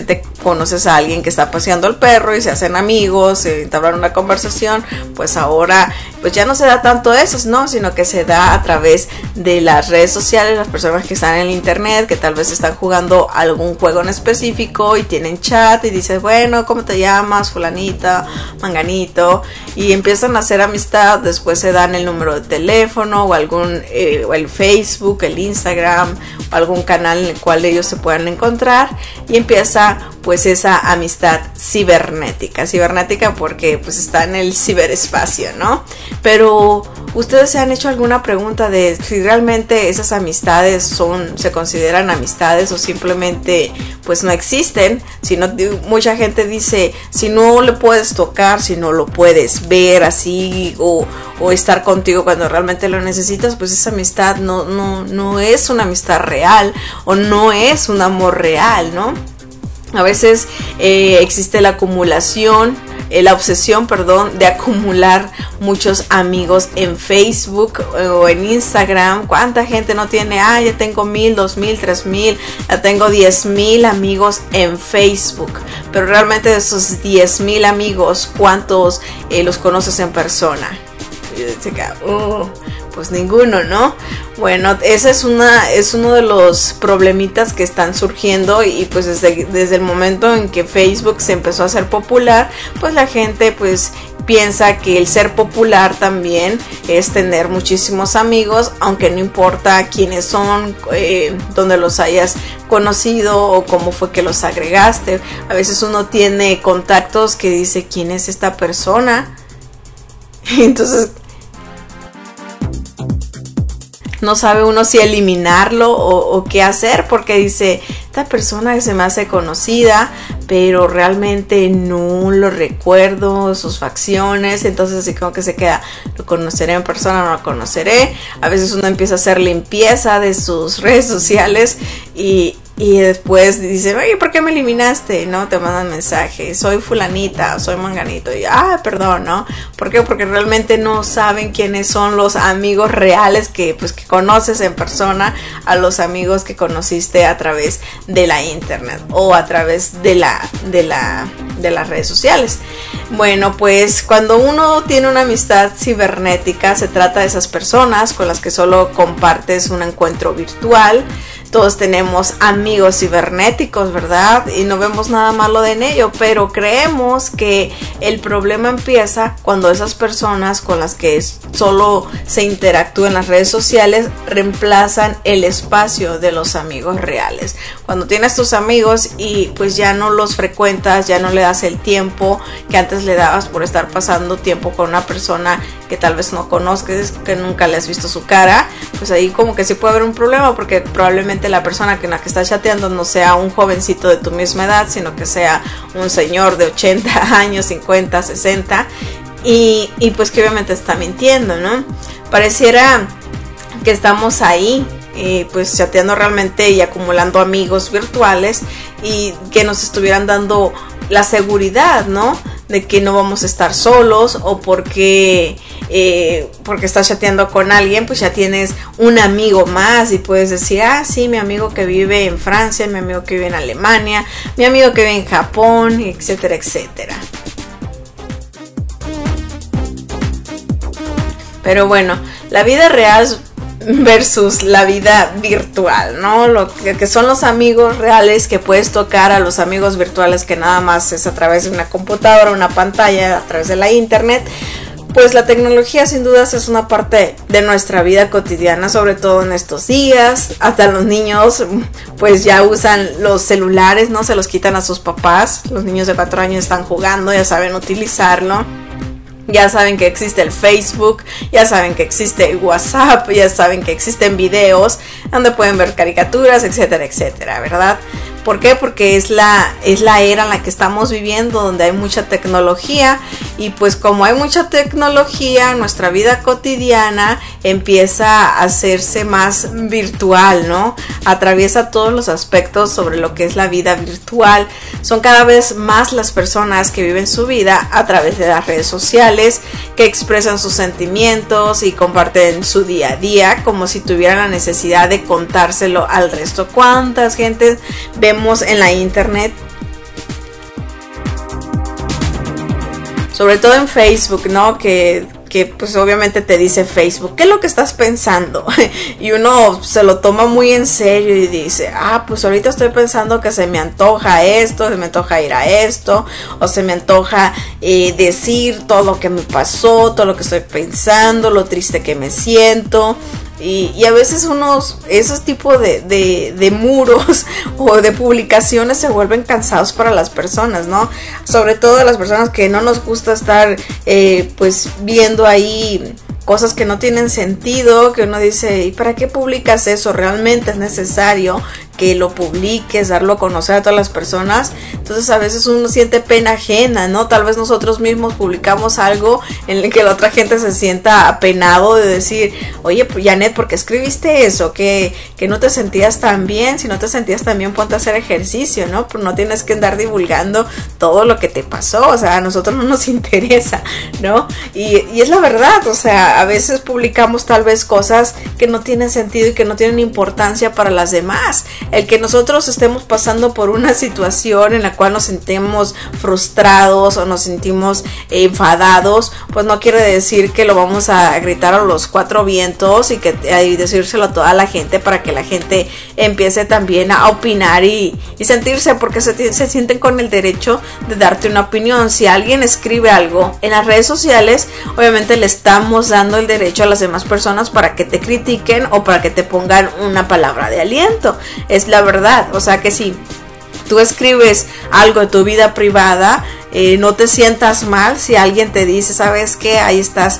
conoces a alguien que está paseando el perro y se hacen amigos, se entablan una conversación, pues ahora pues ya no se da tanto eso, ¿no? Sino que se da a través de las redes sociales, las personas que están en el internet, que tal vez están jugando algún juego en específico y tienen chat y dices, bueno, ¿cómo te llamas? Fulanita, manganito, y empiezan a hacer amistad, después se dan el número de teléfono o algún, o el Facebook, el Instagram, o algún canal en el cual ellos se puedan encontrar y empieza pues esa amistad cibernética porque pues está en el ciberespacio, ¿no? Pero ¿ustedes se han hecho alguna pregunta de si realmente esas amistades se consideran amistades o simplemente pues no existen? Si no, mucha gente dice, si no le puedes tocar, si no lo puedes ver así o estar contigo cuando realmente lo necesitas, pues esa amistad no es una amistad real o no es un amor real, ¿no? A veces existe la obsesión de acumular muchos amigos en Facebook o en Instagram. ¿Cuánta gente no tiene? Ya tengo 1,000, 2,000, 3,000, ya tengo 10,000 amigos en Facebook. Pero realmente de esos 10,000 amigos, ¿cuántos los conoces en persona? Y pues ninguno, ¿no? Bueno, ese es uno de los problemitas que están surgiendo y pues desde el momento en que Facebook se empezó a hacer popular, pues la gente pues piensa que el ser popular también es tener muchísimos amigos, aunque no importa quiénes son, dónde los hayas conocido o cómo fue que los agregaste. A veces uno tiene contactos que dice, ¿quién es esta persona? Entonces no sabe uno si eliminarlo o qué hacer, porque dice, esta persona que se me hace conocida, pero realmente no lo recuerdo, sus facciones, entonces así como que se queda, lo conoceré en persona, no lo conoceré. A veces uno empieza a hacer limpieza de sus redes sociales y después dice, oye, ¿por qué me eliminaste? No, te mandan mensaje, soy fulanita, soy manganito, y perdón, ¿no? ¿Por qué? Porque realmente no saben quiénes son los amigos reales que conoces en persona, a los amigos que conociste a través de la internet o a través de las redes sociales. Bueno, pues cuando uno tiene una amistad cibernética, se trata de esas personas con las que solo compartes un encuentro virtual. Todos tenemos amigos cibernéticos, ¿verdad? Y no vemos nada malo en ello, pero creemos que el problema empieza cuando esas personas con las que solo se interactúa en las redes sociales reemplazan el espacio de los amigos reales. Cuando tienes tus amigos y pues ya no los frecuentas, ya no le das el tiempo que antes le dabas por estar pasando tiempo con una persona que tal vez no conozcas, que nunca le has visto su cara, pues ahí como que sí puede haber un problema, porque probablemente la persona con la que estás chateando no sea un jovencito de tu misma edad, sino que sea un señor de 80 años, 50, 60, y pues que obviamente está mintiendo, ¿no? Pareciera que estamos ahí pues chateando realmente y acumulando amigos virtuales y que nos estuvieran dando la seguridad, ¿no? De que no vamos a estar solos, o porque estás chateando con alguien, pues ya tienes un amigo más y puedes decir, sí, mi amigo que vive en Francia, mi amigo que vive en Alemania, mi amigo que vive en Japón, etcétera, etcétera. Pero bueno, la vida real versus la vida virtual, ¿no? Lo que son los amigos reales que puedes tocar, a los amigos virtuales que nada más es a través de una computadora, una pantalla, a través de la internet. Pues la tecnología sin dudas es una parte de nuestra vida cotidiana, sobre todo en estos días. Hasta los niños pues ya usan los celulares, ¿no? Se los quitan a sus papás. Los niños de 4 años están jugando, ya saben utilizarlo. Ya saben que existe el Facebook, ya saben que existe el WhatsApp, ya saben que existen videos donde pueden ver caricaturas, etcétera, etcétera, ¿verdad? ¿Por qué? Porque es la era en la que estamos viviendo, donde hay mucha tecnología, y pues como hay mucha tecnología, nuestra vida cotidiana empieza a hacerse más virtual, ¿no? Atraviesa todos los aspectos sobre lo que es la vida virtual. Son cada vez más las personas que viven su vida a través de las redes sociales, que expresan sus sentimientos y comparten su día a día como si tuvieran la necesidad de contárselo al resto. ¿Cuántas gente vemos en la internet sobre todo en Facebook, ¿no? Que pues obviamente te dice Facebook, ¿qué es lo que estás pensando? Y uno se lo toma muy en serio y dice, pues ahorita estoy pensando que se me antoja esto, se me antoja ir a esto, o se me antoja decir todo lo que me pasó, todo lo que estoy pensando, lo triste que me siento. Y a veces esos tipos de muros o de publicaciones se vuelven cansados para las personas, ¿no? Sobre todo las personas que no nos gusta estar pues viendo ahí cosas que no tienen sentido, que uno dice, ¿y para qué publicas eso? ¿Realmente es necesario que lo publiques, darlo a conocer a todas las personas? Entonces a veces uno siente pena ajena, ¿no? Tal vez nosotros mismos publicamos algo en el que la otra gente se sienta apenado de decir, oye, pues Janet, ¿por qué escribiste eso? Que no te sentías tan bien. Si no te sentías tan bien, ponte a hacer ejercicio, ¿no? Pues no tienes que andar divulgando todo lo que te pasó, o sea, a nosotros no nos interesa, ¿no? Y es la verdad, o sea, a veces publicamos tal vez cosas que no tienen sentido y que no tienen importancia para las demás. El que nosotros estemos pasando por una situación en la cual nos sentimos frustrados o nos sentimos enfadados, pues no quiere decir que lo vamos a gritar a los cuatro vientos y decírselo a toda la gente para que la gente empiece también a opinar y sentirse, porque se sienten con el derecho de darte una opinión. Si alguien escribe algo en las redes sociales, obviamente le estamos dando el derecho a las demás personas para que te critiquen o para que te pongan una palabra de aliento. Es la verdad, o sea que si tú escribes algo de tu vida privada, no te sientas mal si alguien te dice, ¿sabes qué? Ahí estás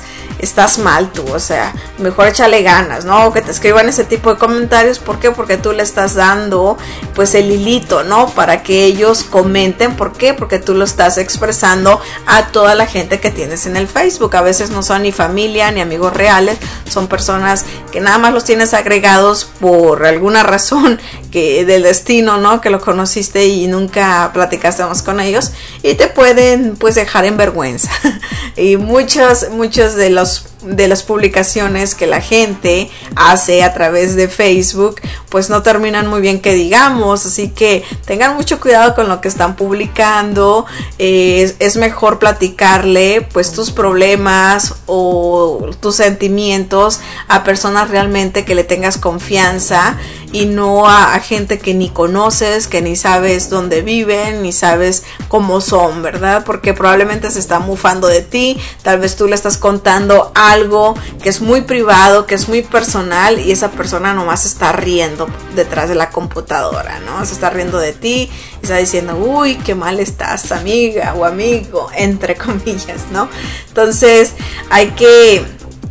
mal tú, o sea, mejor échale ganas, ¿no? O que te escriban ese tipo de comentarios. ¿Por qué? Porque tú le estás dando pues el hilito, ¿no? Para que ellos comenten. ¿Por qué? Porque tú lo estás expresando a toda la gente que tienes en el Facebook. A veces no son ni familia ni amigos reales, son personas que nada más los tienes agregados por alguna razón que del destino, ¿no? Que los conociste y nunca platicaste más con ellos y te pueden pues dejar en vergüenza. Y muchos de las publicaciones que la gente hace a través de Facebook pues no terminan muy bien que digamos, así que tengan mucho cuidado con lo que están publicando. Es mejor platicarle pues tus problemas o tus sentimientos a personas realmente que le tengas confianza y no a gente que ni conoces, que ni sabes dónde viven, ni sabes cómo son, ¿verdad? Porque probablemente se está mufando de ti, tal vez tú le estás contando algo que es muy privado, que es muy personal y esa persona nomás está riendo detrás de la computadora, ¿no? Se está riendo de ti y está diciendo, uy, qué mal estás, amiga o amigo, entre comillas, ¿no? Entonces hay que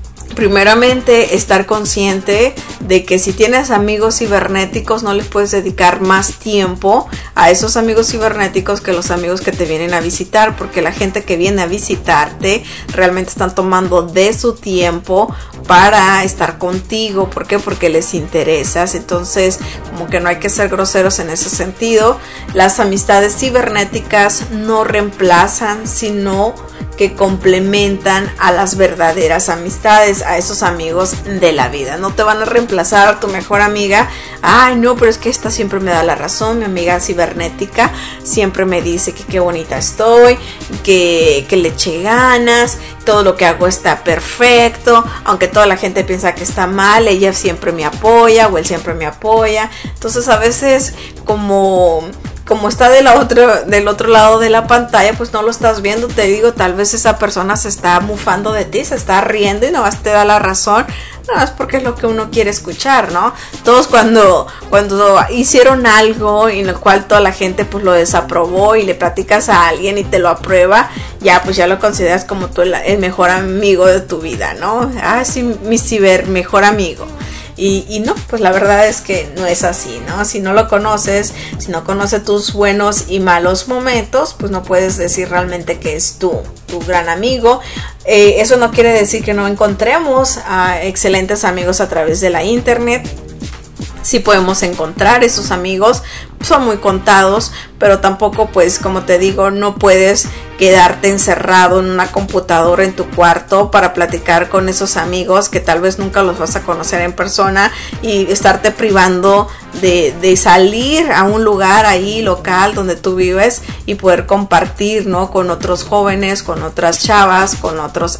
primeramente estar consciente de que si tienes amigos cibernéticos no les puedes dedicar más tiempo a esos amigos cibernéticos que los amigos que te vienen a visitar, porque la gente que viene a visitarte realmente están tomando de su tiempo para estar contigo. ¿Por qué? Porque les interesas. Entonces como que no hay que ser groseros en ese sentido. Las amistades cibernéticas no reemplazan, sino que complementan a las verdaderas amistades, a esos amigos de la vida. No te van a reemplazar a tu mejor amiga. Ay, no, pero es que esta siempre me da la razón. Mi amiga cibernética siempre me dice que qué bonita estoy, que le eché ganas, todo lo que hago está perfecto, aunque toda la gente piensa que está mal, ella siempre me apoya o él siempre me apoya. Entonces a veces como está del otro lado de la pantalla, pues no lo estás viendo. Te digo, tal vez esa persona se está mufando de ti, se está riendo y no te da la razón. No, es porque es lo que uno quiere escuchar, ¿no? Todos cuando hicieron algo en lo cual toda la gente pues lo desaprobó y le platicas a alguien y te lo aprueba, ya pues ya lo consideras como tú el mejor amigo de tu vida, ¿no? Ah, sí, mi mejor amigo. Y no, pues la verdad es que no es así, ¿no? Si no lo conoces, si no conoce tus buenos y malos momentos, pues no puedes decir realmente que es tu gran amigo. Eso no quiere decir que no encontremos a excelentes amigos a través de la internet. Sí podemos encontrar esos amigos, son muy contados, pero tampoco, pues como te digo, no puedes quedarte encerrado en una computadora en tu cuarto para platicar con esos amigos que tal vez nunca los vas a conocer en persona y estarte privando de salir a un lugar ahí local donde tú vives y poder compartir, ¿no? Con otros jóvenes, con otras chavas, con otras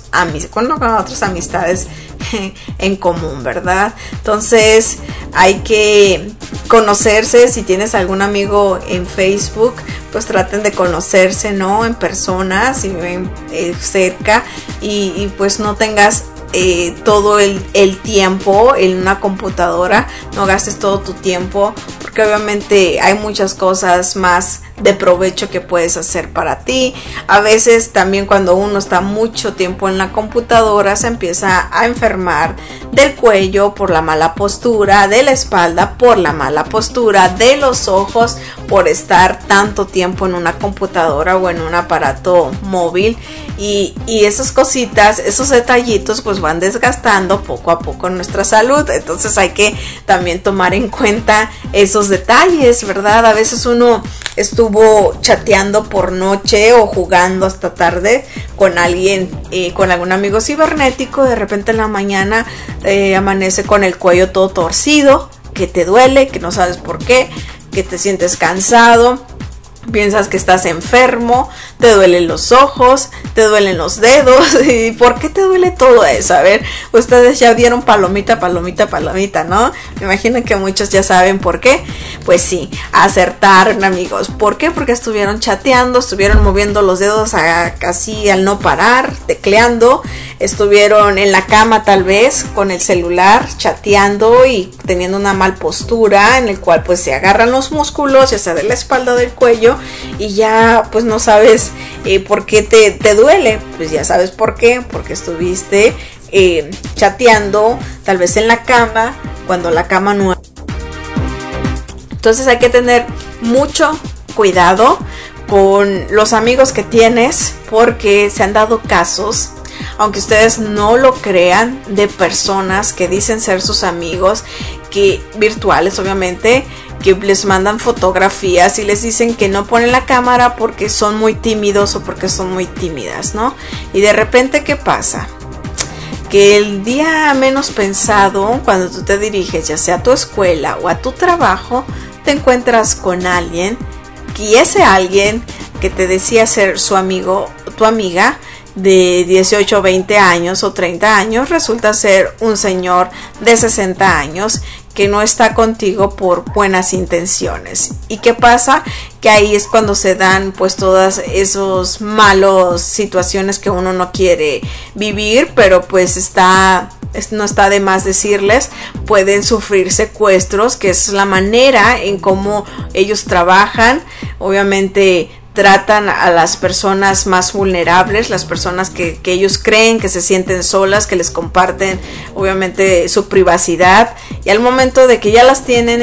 amistades en común, ¿verdad? Entonces hay que conocerse. Si tienes algún amigo en Facebook, pues traten de conocerse, ¿no? En persona, si viven cerca, y pues no tengas todo el tiempo en una computadora, no gastes todo tu tiempo, porque obviamente hay muchas cosas más de provecho que puedes hacer para ti. A veces también cuando uno está mucho tiempo en la computadora se empieza a enfermar del cuello por la mala postura, de la espalda por la mala postura, de los ojos por estar tanto tiempo en una computadora o en un aparato móvil, y esas cositas, esos detallitos pues van desgastando poco a poco nuestra salud. Entonces hay que también tomar en cuenta esos detalles, ¿verdad? A veces uno estuvo chateando por noche o jugando hasta tarde con alguien, con algún amigo cibernético, de repente en la mañana amanece con el cuello todo torcido, que te duele, que no sabes por qué, que te sientes cansado, piensas que estás enfermo, te duelen los ojos, te duelen los dedos. ¿Y por qué te duele todo eso? A ver, ustedes ya dieron palomita, ¿no? Me imagino que muchos ya saben por qué. Pues sí, acertaron, amigos. ¿Por qué? Porque estuvieron chateando, estuvieron moviendo los dedos casi al no parar, tecleando, estuvieron en la cama tal vez con el celular chateando y teniendo una mal postura, en el cual pues se agarran los músculos, ya sea de la espalda o del cuello, y ya pues no sabes por qué te duele. Pues ya sabes por qué, porque estuviste chateando tal vez en la cama, cuando la cama no. Entonces hay que tener mucho cuidado con los amigos que tienes, porque se han dado casos, aunque ustedes no lo crean, de personas que dicen ser sus amigos, que virtuales obviamente, que les mandan fotografías y les dicen que no ponen la cámara porque son muy tímidos o porque son muy tímidas, ¿no? Y de repente, ¿qué pasa? Que el día menos pensado, cuando tú te diriges ya sea a tu escuela o a tu trabajo, te encuentras con alguien, y ese alguien que te decía ser su amigo o tu amiga de 18, 20 años o 30 años, resulta ser un señor de 60 años que no está contigo por buenas intenciones. ¿Y qué pasa? Que ahí es cuando se dan pues todas esas malas situaciones que uno no quiere vivir, pero pues no está de más decirles, pueden sufrir secuestros, que es la manera en cómo ellos trabajan. Obviamente tratan a las personas más vulnerables, las personas que ellos creen que se sienten solas, que les comparten obviamente su privacidad, y al momento de que ya las tienen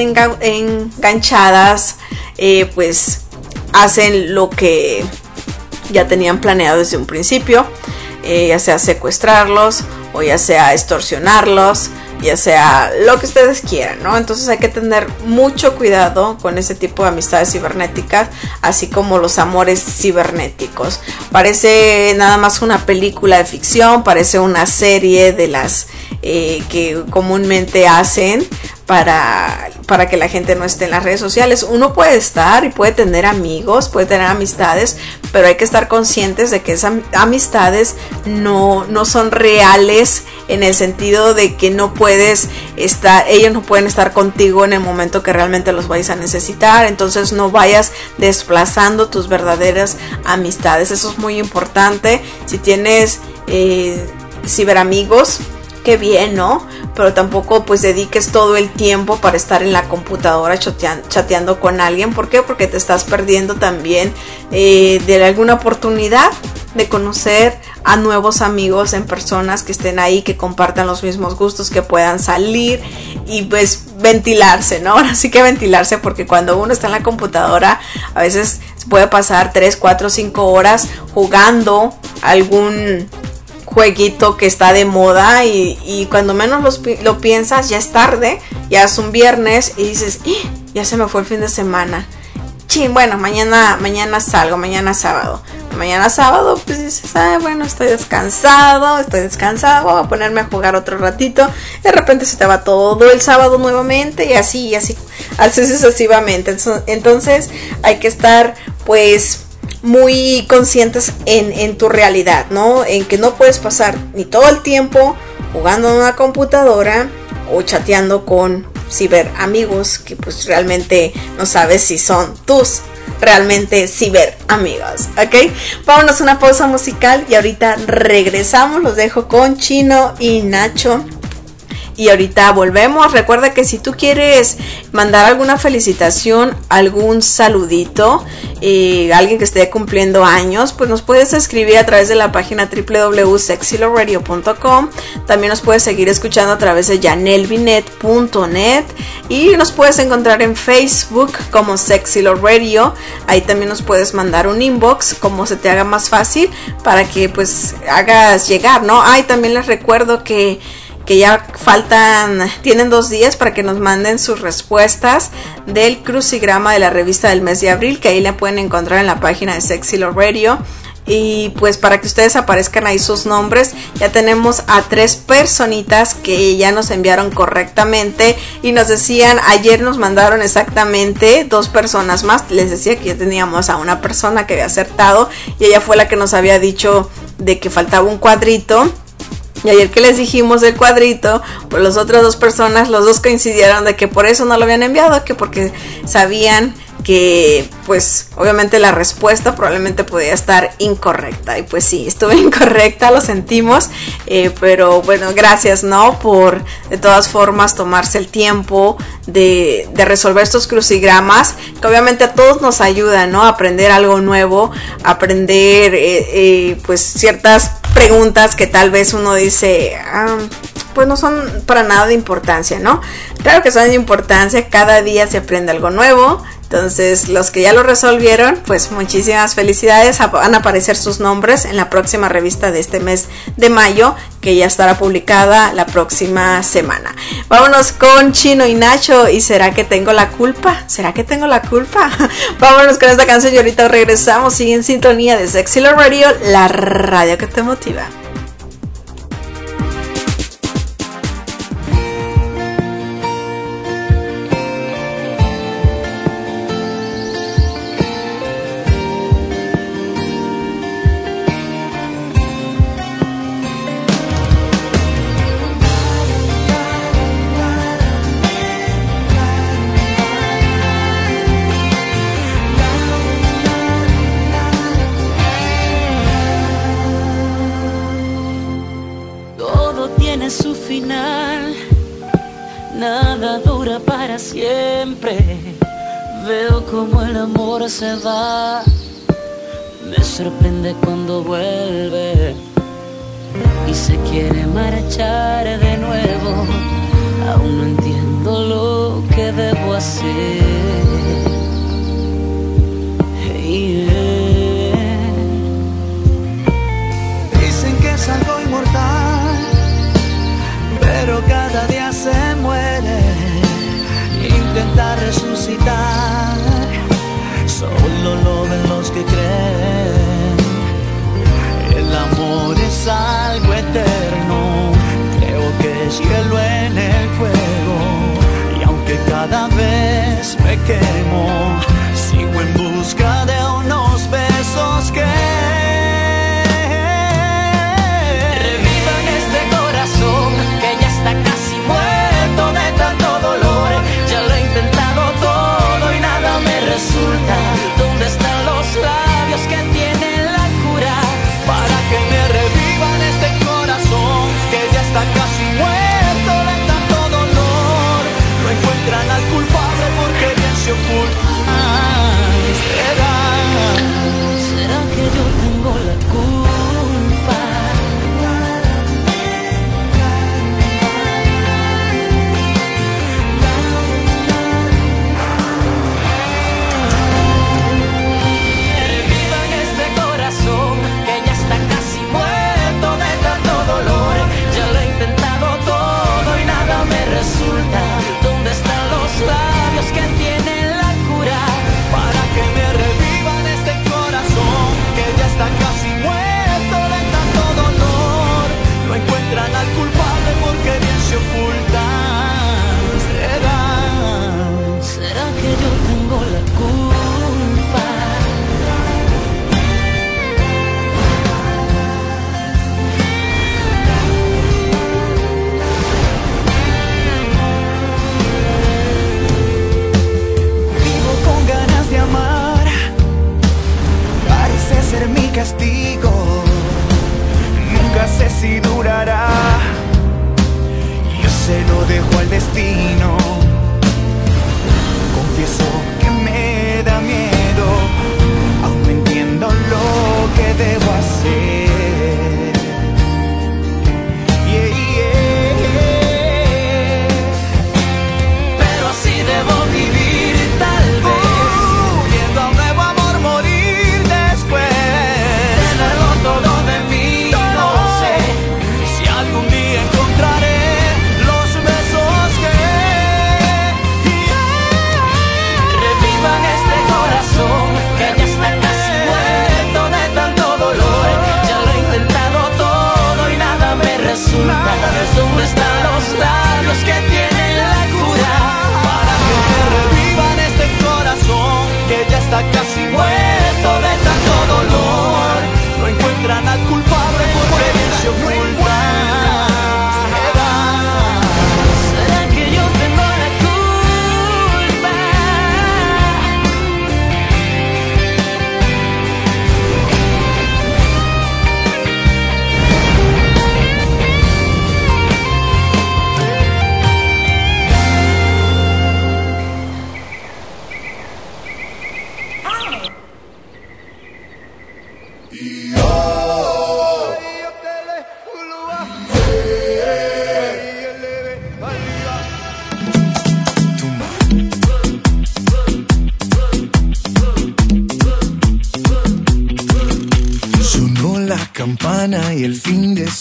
enganchadas, pues hacen lo que ya tenían planeado desde un principio, ya sea secuestrarlos o ya sea extorsionarlos, ya sea lo que ustedes quieran, ¿no? Entonces hay que tener mucho cuidado con ese tipo de amistades cibernéticas, así como los amores cibernéticos. Parece nada más una película de ficción, parece una serie de las que comúnmente hacen para que la gente no esté en las redes sociales. Uno puede estar y puede tener amigos, puede tener amistades, pero hay que estar conscientes de que esas amistades no son reales, en el sentido de que no puedes estar, ellos no pueden estar contigo en el momento que realmente los vayas a necesitar. Entonces no vayas desplazando tus verdaderas amistades. Eso es muy importante. Si tienes ciberamigos, qué bien, ¿no? Pero tampoco pues dediques todo el tiempo para estar en la computadora chateando con alguien. ¿Por qué? Porque te estás perdiendo también de alguna oportunidad de conocer a nuevos amigos en personas que estén ahí, que compartan los mismos gustos, que puedan salir y pues ventilarse, ¿no? Ahora sí que ventilarse, porque cuando uno está en la computadora a veces puede pasar 3, 4, 5 horas jugando algún jueguito que está de moda y cuando menos lo piensas ya es tarde, ya es un viernes y dices, ya se me fue el fin de semana. Bueno, mañana salgo, mañana sábado. Mañana sábado, pues dices, bueno, estoy descansado, voy a ponerme a jugar otro ratito. De repente se te va todo el sábado nuevamente y así sucesivamente. Entonces hay que estar, pues, muy conscientes en tu realidad, ¿no? En que no puedes pasar ni todo el tiempo jugando en una computadora o chateando con ciberamigos que pues realmente no sabes si son tus realmente ciberamigos, ¿ok? Vámonos a una pausa musical y ahorita regresamos. Los dejo con Chino y Nacho. Y ahorita volvemos. Recuerda que si tú quieres mandar alguna felicitación, algún saludito, alguien que esté cumpliendo años, pues nos puedes escribir a través de la página www.sexylowradio.com. También nos puedes seguir escuchando a través de janelvinet.net y nos puedes encontrar en Facebook como Sexy Love Radio. Ahí también nos puedes mandar un inbox, como se te haga más fácil, para que pues hagas llegar, ¿no? También les recuerdo que ya tienen 2 días para que nos manden sus respuestas del crucigrama de la revista del mes de abril, que ahí la pueden encontrar en la página de Sexy Love Radio. Y pues para que ustedes aparezcan ahí sus nombres, ya tenemos a 3 personitas que ya nos enviaron correctamente y nos decían, ayer nos mandaron exactamente 2 personas más. Les decía que ya teníamos a una persona que había acertado y ella fue la que nos había dicho de que faltaba un cuadrito. Y ayer que les dijimos del cuadrito, pues las otras 2 personas, los 2 coincidieron de que por eso no lo habían enviado, que porque sabían que pues obviamente la respuesta probablemente podía estar incorrecta. Y pues sí, estuvo incorrecta, lo sentimos, pero bueno, gracias, ¿no? Por de todas formas tomarse el tiempo de resolver estos crucigramas, que obviamente a todos nos ayuda, ¿no? A aprender algo nuevo, aprender pues ciertas preguntas que tal vez uno dice, pues no son para nada de importancia, ¿no? Claro que son de importancia, cada día se aprende algo nuevo. Entonces, los que ya lo resolvieron, pues muchísimas felicidades. Van a aparecer sus nombres en la próxima revista de este mes de mayo, que ya estará publicada la próxima semana. Vámonos con Chino y Nacho. ¿Y será que tengo la culpa? ¿Será que tengo la culpa? Vámonos con esta canción y ahorita regresamos. Sigue en sintonía de Sexy Love Radio, la radio que te motiva. Siempre veo como el amor se va, me sorprende cuando vuelve y se quiere marchar de nuevo. Aún no entiendo lo que debo hacer. Dicen que es algo inmortal, pero cada día se muere. Intentar resucitar, solo lo ven los que creen. El amor es algo eterno, creo que es hielo en el fuego. Y aunque cada vez me quemo, sigo en busca de unos besos que revivan este corazón que ya está casi muerto de tanto dolor. Ya lo he intentado todo y nada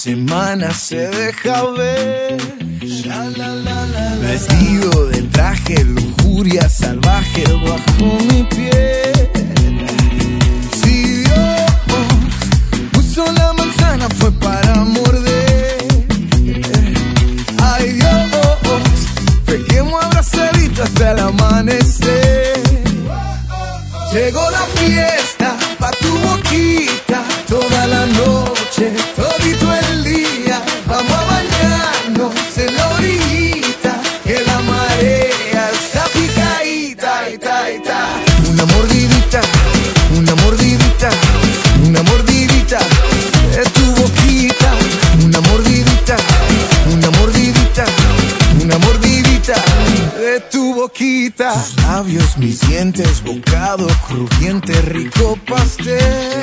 semana se deja ver. Vestido de traje, lujuria salvaje bajo mi piel. Si Dios puso la manzana fue para morder. Ay Dios, pequemos abrazaditos hasta el amanecer. Llegó la fiesta pa' tu boquita, toda la noche, todito el día. Vamos a bañarnos en la orillita, que la marea está picadita, ita, ita. Una mordidita, una mordidita, una mordidita de tu boquita. Una mordidita, una mordidita, una mordidita de tu boquita. Tus labios, mis dientes, bocado crujiente, rico pastel.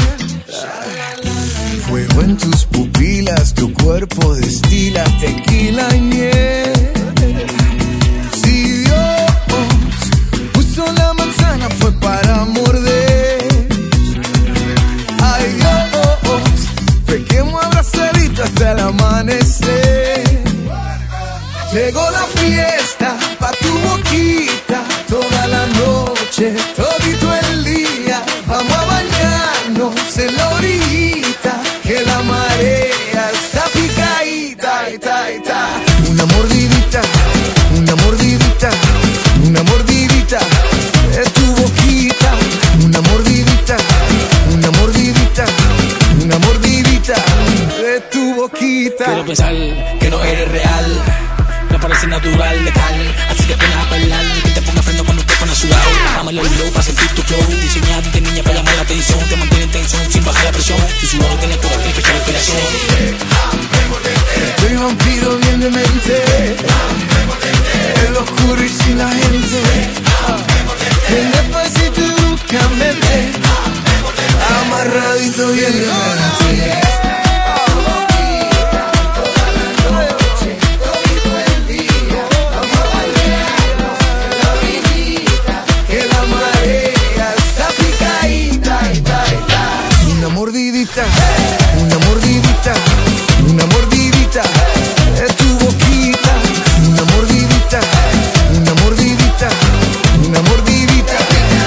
Fuego en tus pupilas, tu cuerpo destila tequila y miel. Si Dios puso la manzana fue para morder. Ay Dios, pequemos abrazaditos hasta el amanecer. Llegó la fiesta pa' tu boquita, toda la noche, todito el día. Vamos a bañarnos en la orillita, que la marea está picadita, ita, ita. Una mordidita, una mordidita, una mordidita de tu boquita. Una mordidita, una mordidita, una mordidita de tu boquita. Quiero pensar que no eres real, me parece natural, letal. Así que ven a bailar, que te ponga freno cuando te pones sudado. Dámelo el low para sentir tu flow. Diseñado de niña para llamar la atención, te mantiene en tensión sin bajar la presión. Tu sudor tiene toda la respiración. Soy vampiro bien demente, el oscuro y sin la gente. Ven despacito y búscame, amarradito bien demente. Una mordidita, una mordidita, una mordidita de tu boquita. Una mordidita, una mordidita, una mordidita.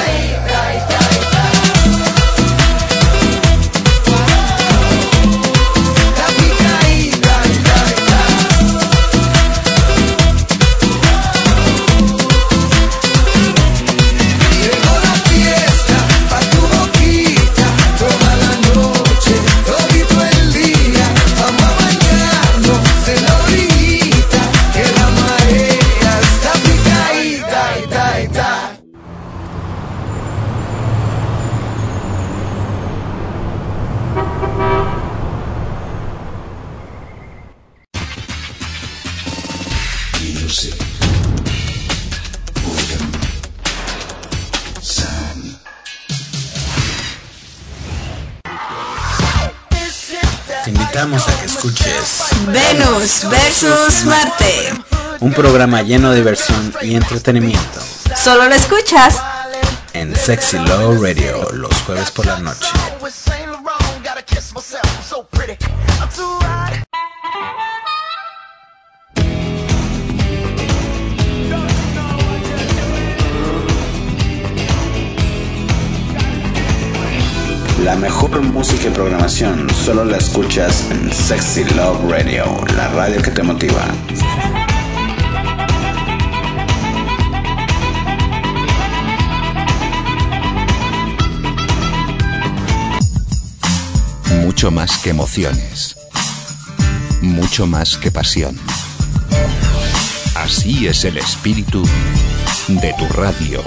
Te invitamos a que escuches Venus versus Marte, un programa lleno de diversión y entretenimiento. Solo lo escuchas en Sexy Love Radio los jueves por la noche. La mejor música y programación solo la escuchas en Sexy Love Radio, la radio que te motiva. Mucho más que emociones, mucho más que pasión. Así es el espíritu de tu radio.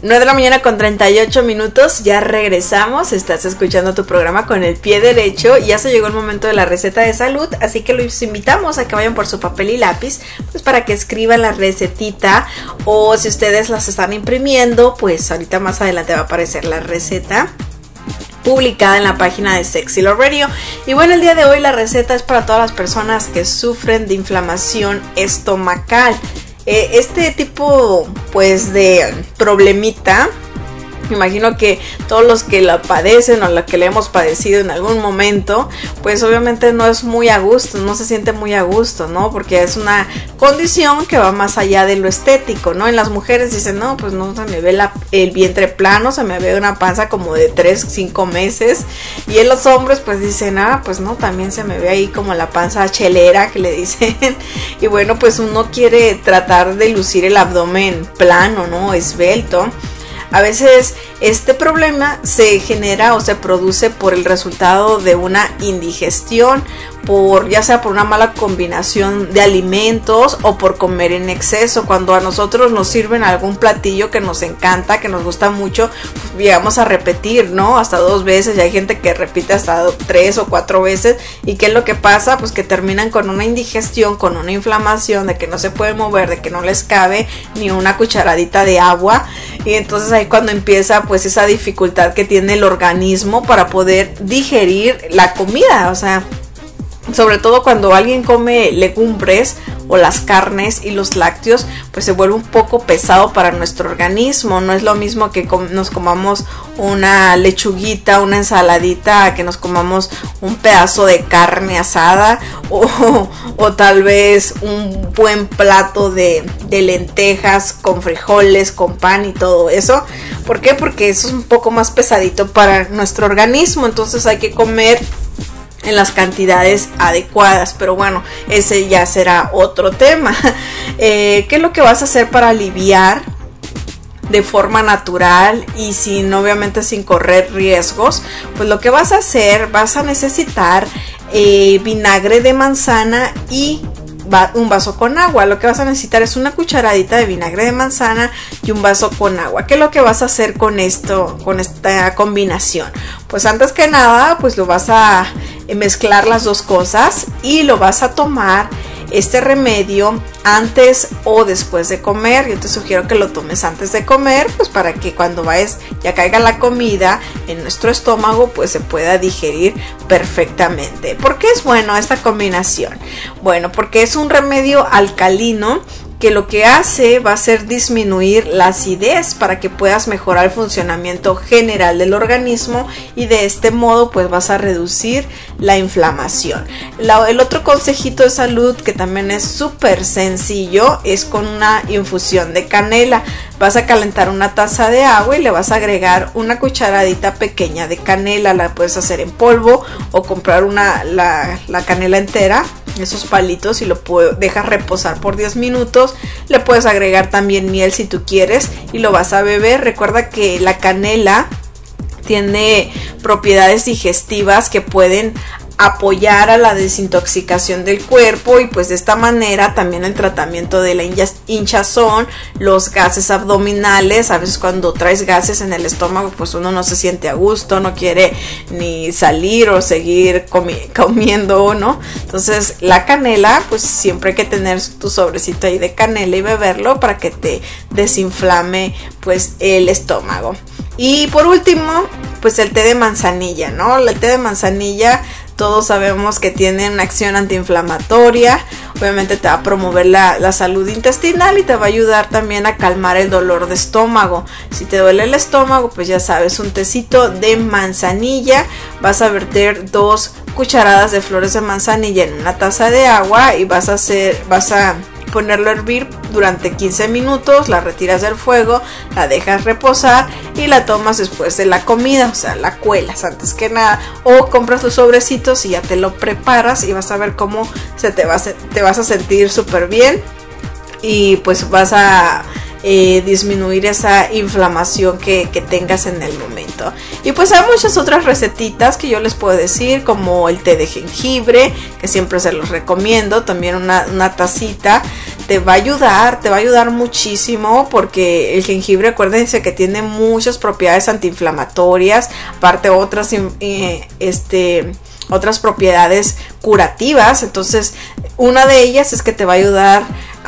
9 de la mañana con 38 minutos, ya regresamos, estás escuchando tu programa Con el Pie Derecho, ya se llegó el momento de la receta de salud, así que los invitamos a que vayan por su papel y lápiz, pues para que escriban la recetita, o si ustedes las están imprimiendo, pues ahorita más adelante va a aparecer la receta publicada en la página de Sexy Love Radio. Y bueno, el día de hoy la receta es para todas las personas que sufren de inflamación estomacal. Este tipo pues de problemita, me imagino que todos los que la padecen o la que le hemos padecido en algún momento, pues obviamente no es muy a gusto, no se siente muy a gusto, ¿no? Porque es una condición que va más allá de lo estético, ¿no? En las mujeres dicen, no, pues no se me ve el vientre plano, se me ve una panza como de 3-5 meses. Y en los hombres pues dicen, pues no, también se me ve ahí como la panza chelera que le dicen. Y bueno, pues uno quiere tratar de lucir el abdomen plano, ¿no? Esbelto. A veces este problema se genera o se produce por el resultado de una indigestión, ya sea por una mala combinación de alimentos o por comer en exceso. Cuando a nosotros nos sirven algún platillo que nos encanta, que nos gusta mucho, pues llegamos a repetir, ¿no? Hasta 2 veces, y hay gente que repite hasta 3 o 4 veces. ¿Y qué es lo que pasa? Pues que terminan con una indigestión, con una inflamación, de que no se pueden mover, de que no les cabe ni una cucharadita de agua. Y entonces ahí cuando empieza pues esa dificultad que tiene el organismo para poder digerir la comida, o sea, sobre todo cuando alguien come legumbres o las carnes y los lácteos, pues se vuelve un poco pesado para nuestro organismo. No es lo mismo que nos comamos una lechuguita, una ensaladita, que nos comamos un pedazo de carne asada o tal vez un buen plato de lentejas con frijoles, con pan y todo eso. ¿Por qué? Porque eso es un poco más pesadito para nuestro organismo, entonces hay que comer en las cantidades adecuadas, pero bueno, ese ya será otro tema. ¿Qué es lo que vas a hacer para aliviar de forma natural y obviamente sin correr riesgos? Pues lo que vas a hacer, vas a necesitar vinagre de manzana y un vaso con agua. Lo que vas a necesitar es una cucharadita de vinagre de manzana y un vaso con agua. ¿Qué es lo que vas a hacer con esto, con esta combinación? Pues antes que nada, pues lo vas a mezclar las dos cosas y lo vas a tomar este remedio antes o después de comer. Yo te sugiero que lo tomes antes de comer, pues para que cuando ya caiga la comida en nuestro estómago, pues se pueda digerir perfectamente. ¿Por qué es bueno esta combinación? Bueno, porque es un remedio alcalino que lo que hace va a ser disminuir la acidez para que puedas mejorar el funcionamiento general del organismo, y de este modo pues vas a reducir la inflamación. El otro consejito de salud que también es súper sencillo es con una infusión de canela. Vas a calentar una taza de agua y le vas a agregar una cucharadita pequeña de canela. La puedes hacer en polvo o comprar la canela entera, esos palitos, y lo dejas reposar por 10 minutos. Le puedes agregar también miel si tú quieres y lo vas a beber. Recuerda que la canela tiene propiedades digestivas que pueden apoyar a la desintoxicación del cuerpo, y pues de esta manera también el tratamiento de la hinchazón, los gases abdominales. A veces cuando traes gases en el estómago pues uno no se siente a gusto, no quiere ni salir o seguir comiendo, ¿no? Entonces la canela, pues siempre hay que tener tu sobrecito ahí de canela y beberlo para que te desinflame pues el estómago. Y por último, pues el té de manzanilla, ¿no? El té de manzanilla, todos sabemos que tiene una acción antiinflamatoria. Obviamente te va a promover la salud intestinal y te va a ayudar también a calmar el dolor de estómago. Si te duele el estómago, pues ya sabes, un tecito de manzanilla. Vas a verter 2 cucharadas de flores de manzanilla en una taza de agua y vas a ponerlo a hervir durante 15 minutos, la retiras del fuego, la dejas reposar y la tomas después de la comida, o sea, la cuelas antes que nada, o compras los sobrecitos y ya te lo preparas y vas a ver cómo te vas a sentir súper bien, y pues vas a disminuir esa inflamación que tengas en el momento. Y pues hay muchas otras recetitas que yo les puedo decir, como el té de jengibre, que siempre se los recomiendo, también una tacita te va a ayudar muchísimo, porque el jengibre, acuérdense que tiene muchas propiedades antiinflamatorias, aparte otras propiedades curativas. Entonces, una de ellas es que te va a ayudar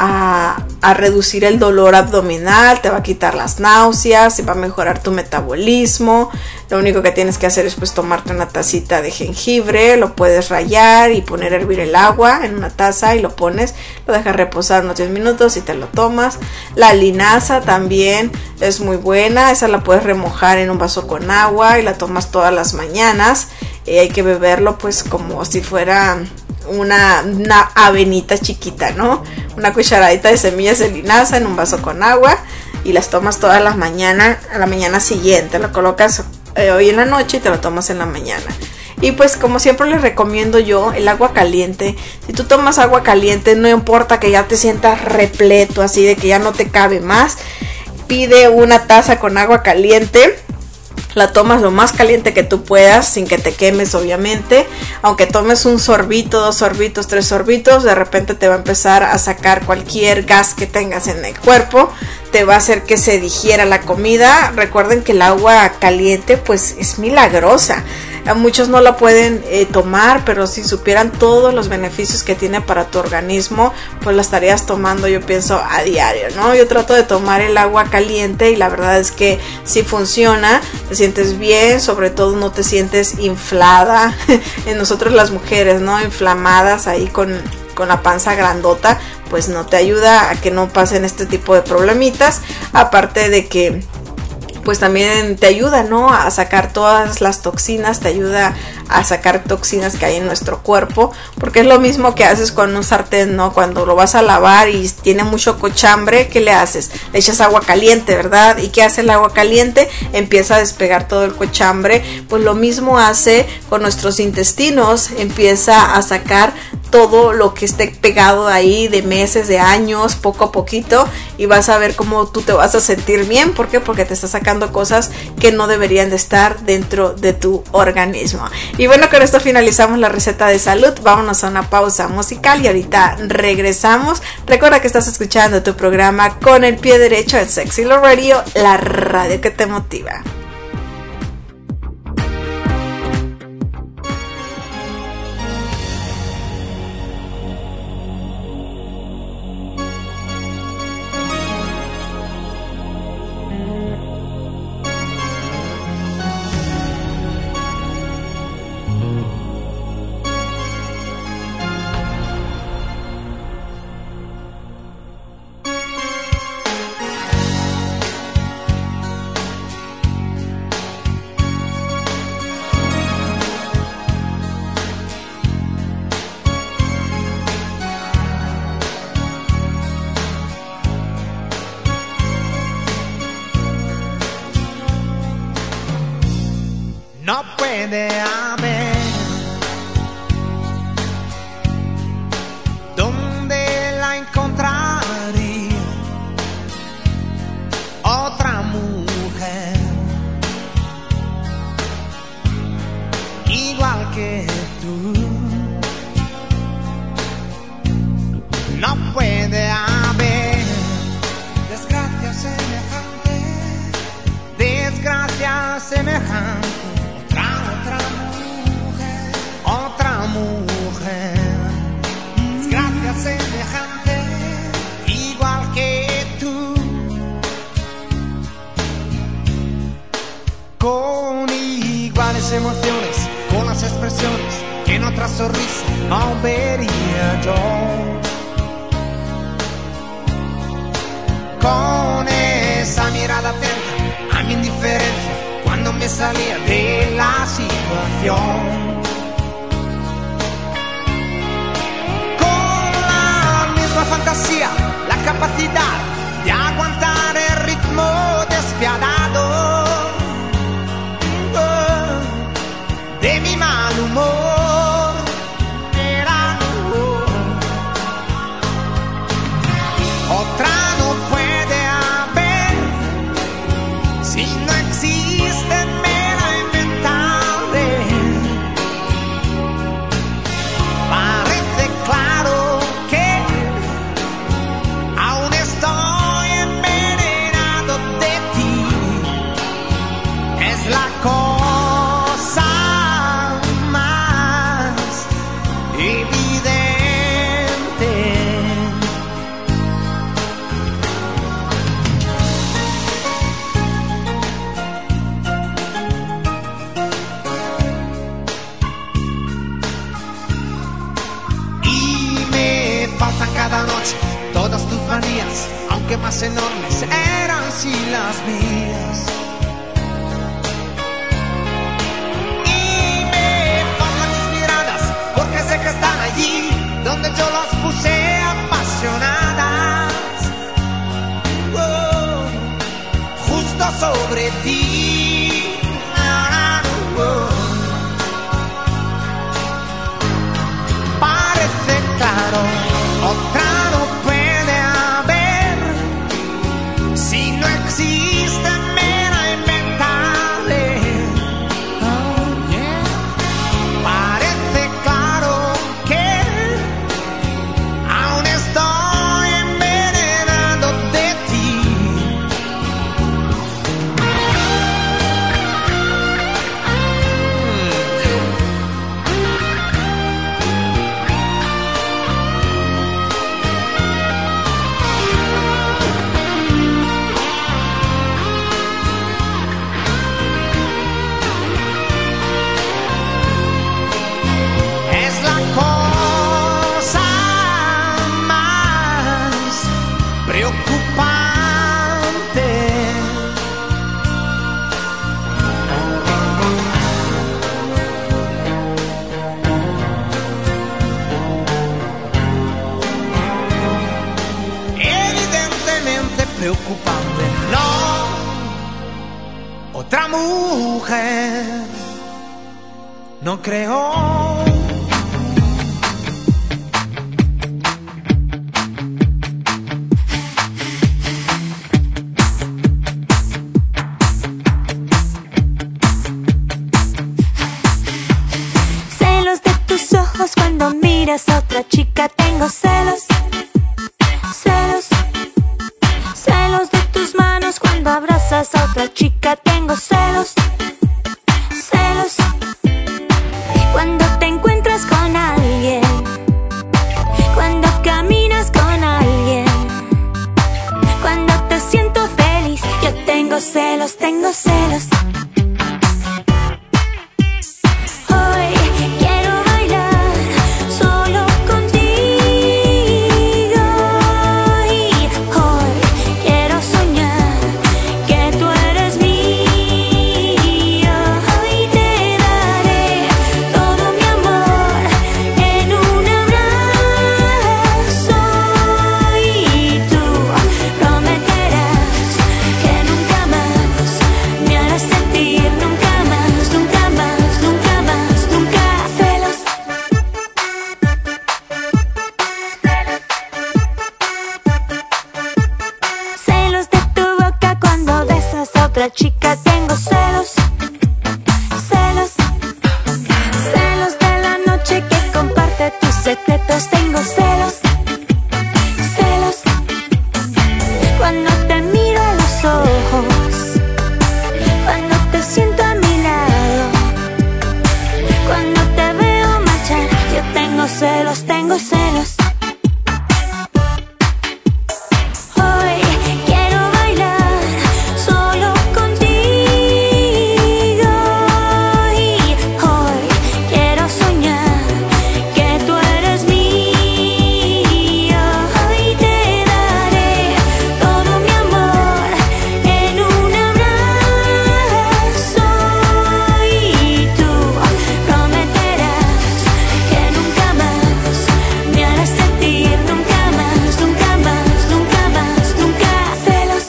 a reducir el dolor abdominal, te va a quitar las náuseas, va a mejorar tu metabolismo. Lo único que tienes que hacer es pues tomarte una tacita de jengibre, lo puedes rallar y poner a hervir el agua en una taza y lo pones, lo dejas reposar unos 10 minutos y te lo tomas. La linaza también es muy buena, esa la puedes remojar en un vaso con agua y la tomas todas las mañanas. Hay que beberlo pues como si fuera una avenita chiquita, ¿no? Una cucharadita de semillas de linaza en un vaso con agua y las tomas todas las mañanas, a la mañana siguiente. Lo colocas hoy en la noche y te lo tomas en la mañana. Y pues como siempre les recomiendo yo, el agua caliente. Si tú tomas agua caliente, no importa que ya te sientas repleto, así de que ya no te cabe más, pide una taza con agua caliente. La tomas lo más caliente que tú puedas, sin que te quemes, obviamente. Aunque tomes un sorbito, 2 sorbitos, 3 sorbitos, de repente te va a empezar a sacar cualquier gas que tengas en el cuerpo. Te va a hacer que se digiera la comida. Recuerden que el agua caliente pues es milagrosa. A muchos no la pueden tomar, pero si supieran todos los beneficios que tiene para tu organismo, pues la estarías tomando, yo pienso, a diario, ¿no? Yo trato de tomar el agua caliente y la verdad es que sí funciona, te sientes bien, sobre todo no te sientes inflada. En nosotros las mujeres, ¿no? Inflamadas ahí con la panza grandota, pues no te ayuda a que no pasen este tipo de problemitas, aparte de que pues también te ayuda, ¿no? A sacar todas las toxinas, te ayuda a sacar toxinas que hay en nuestro cuerpo, porque es lo mismo que haces con un sartén, ¿no? Cuando lo vas a lavar y tiene mucho cochambre, ¿qué le haces? Le echas agua caliente, ¿verdad? ¿Y qué hace el agua caliente? Empieza a despegar todo el cochambre. Pues lo mismo hace con nuestros intestinos, empieza a sacar todo lo que esté pegado ahí de meses, de años, poco a poquito, y vas a ver cómo tú te vas a sentir bien. ¿Por qué? Porque te está sacando cosas que no deberían de estar dentro de tu organismo. Y bueno, con esto finalizamos la receta de salud. Vámonos a una pausa musical y ahorita regresamos. Recuerda que estás escuchando tu programa Con el Pie Derecho en Sexy Love Radio, la radio que te motiva. No puede haber donde la encontraría otra mujer igual que tú. No puede haber desgracia semejante. Otra mujer, desgracia semejante, igual que tú, con iguales emociones, con las expresiones que en otra sonrisa no vería yo, con esa mirada atenta a mi indiferencia cuando me salía de la situación, con la misma fantasía, la capacidad de aguantar el ritmo despiadado de mi mal humor. Era otra no puede haber, si no existe me la inventaré. Parece claro que y las mías. Y me faltan tus miradas porque sé que están allí donde yo las puse apasionadas. Oh, justo sobre ti. Parece claro, otra no puede haber. Si no existe, me la inventaré. Oh, yeah. Parece claro que aún estoy envenenado de ti. Es la cosa más preocupante. Evidentemente preocupante, no. Otra mujer, no creo. Celos de tus ojos cuando miras a otra chica. Tengo celos, celos, celos de tus manos cuando abrazas a otra chica. Tengo celos, celos, cuando te encuentras con alguien, cuando caminas con alguien, cuando te siento feliz. Yo tengo celos, tengo celos. Hoy quiero bailar solo contigo y hoy quiero soñar que tú eres mío. Hoy te daré todo mi amor en un abrazo y tú prometerás que nunca más me harás sentir, nunca más, nunca más, nunca más, nunca. Celos, celos de tu boca cuando besas a otra chica. Tengo celos, celos, celos de la noche que comparte tus secretos. Tengo celos, celos, cuando te miro a los ojos, cuando te siento a mi lado, cuando te veo marchar. Yo tengo celos, tengo celos. Hoy quiero bailar solo contigo y hoy quiero soñar que tú eres mío. Hoy te daré todo mi amor en un abrazo y tú prometerás que nunca más me harás sentir, nunca más, nunca más, nunca más, nunca. Celos,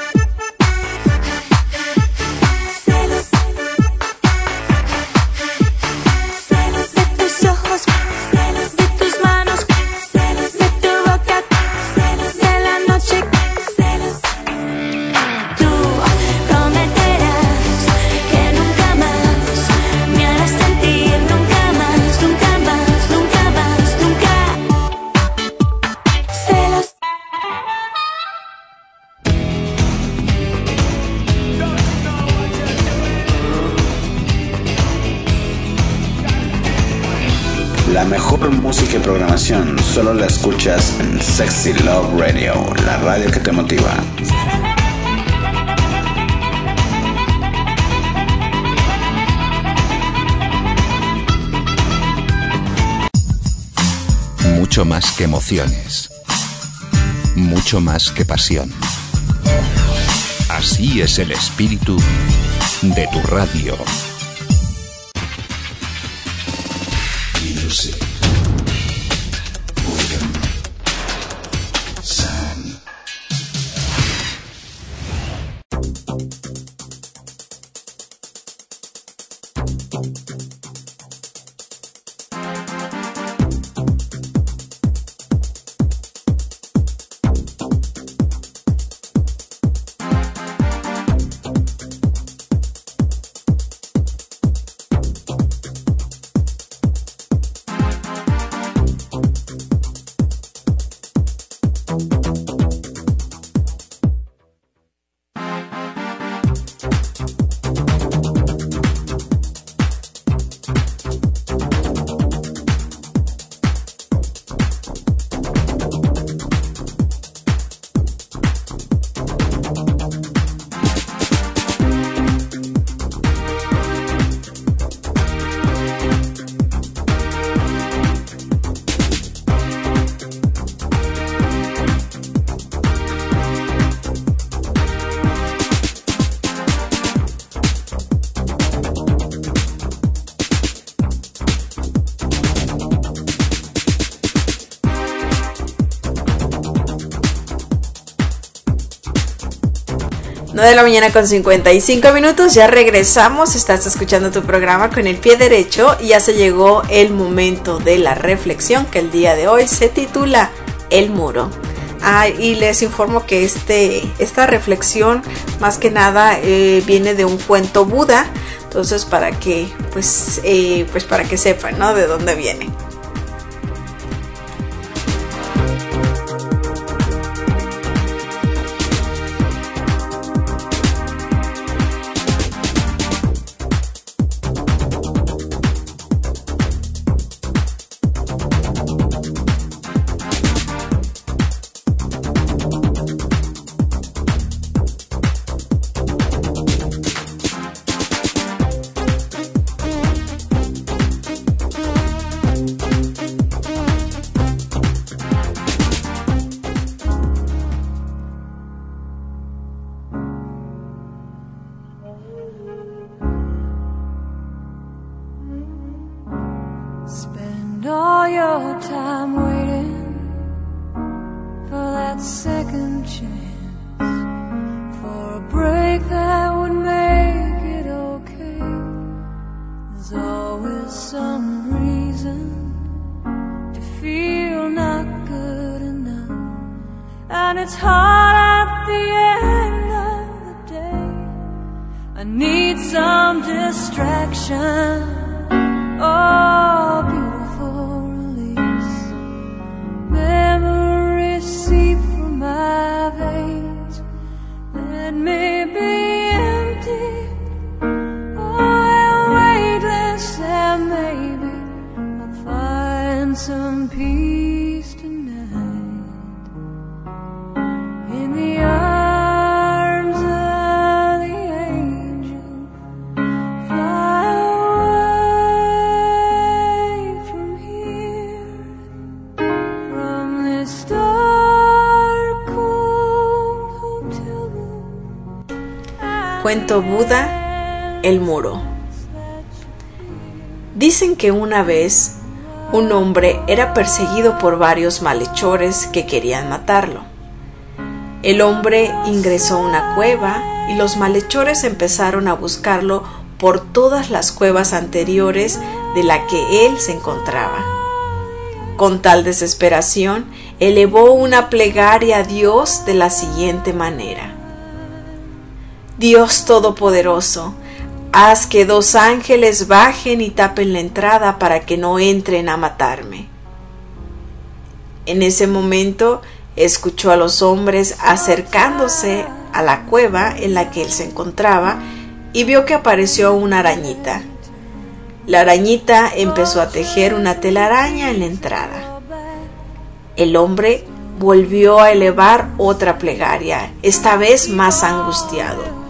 celos, celos de tus ojos, celos de tus manos, celos de tu boca, celos de la noche, celos. Tú prometerás que nunca más me harás sentir, nunca más, nunca más, nunca más, nunca. Celos. La mejor música y programación solo la escuchas en Sexy Love Radio, la radio que te motiva. Mucho más que emociones. Mucho más que pasión. Así es el espíritu de tu radio. Music. Rhythm. Sound. De la mañana con 55 minutos, ya regresamos, estás escuchando tu programa Con el Pie Derecho y ya se llegó el momento de la reflexión que el día de hoy se titula El Muro. Y les informo que esta reflexión más que nada viene de un cuento Buda, entonces para que para que sepan, ¿no?, de dónde viene. Cuento Buda, El Muro. Dicen que una vez un hombre era perseguido por varios malhechores que querían matarlo. El hombre ingresó a una cueva y los malhechores empezaron a buscarlo por todas las cuevas anteriores de la que él se encontraba. Con tal desesperación, elevó una plegaria a Dios de la siguiente manera: Dios Todopoderoso, haz que 2 ángeles bajen y tapen la entrada para que no entren a matarme. En ese momento escuchó a los hombres acercándose a la cueva en la que él se encontraba y vio que apareció una arañita. La arañita empezó a tejer una telaraña en la entrada. El hombre volvió a elevar otra plegaria, esta vez más angustiado.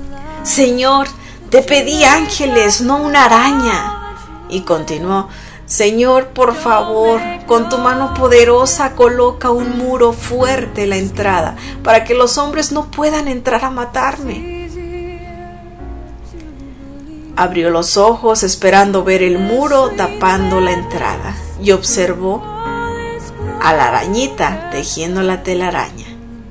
Señor, te pedí ángeles, no una araña. Y continuó: Señor, por favor, con tu mano poderosa coloca un muro fuerte en la entrada para que los hombres no puedan entrar a matarme. Abrió los ojos esperando ver el muro tapando la entrada y observó a la arañita tejiendo la telaraña.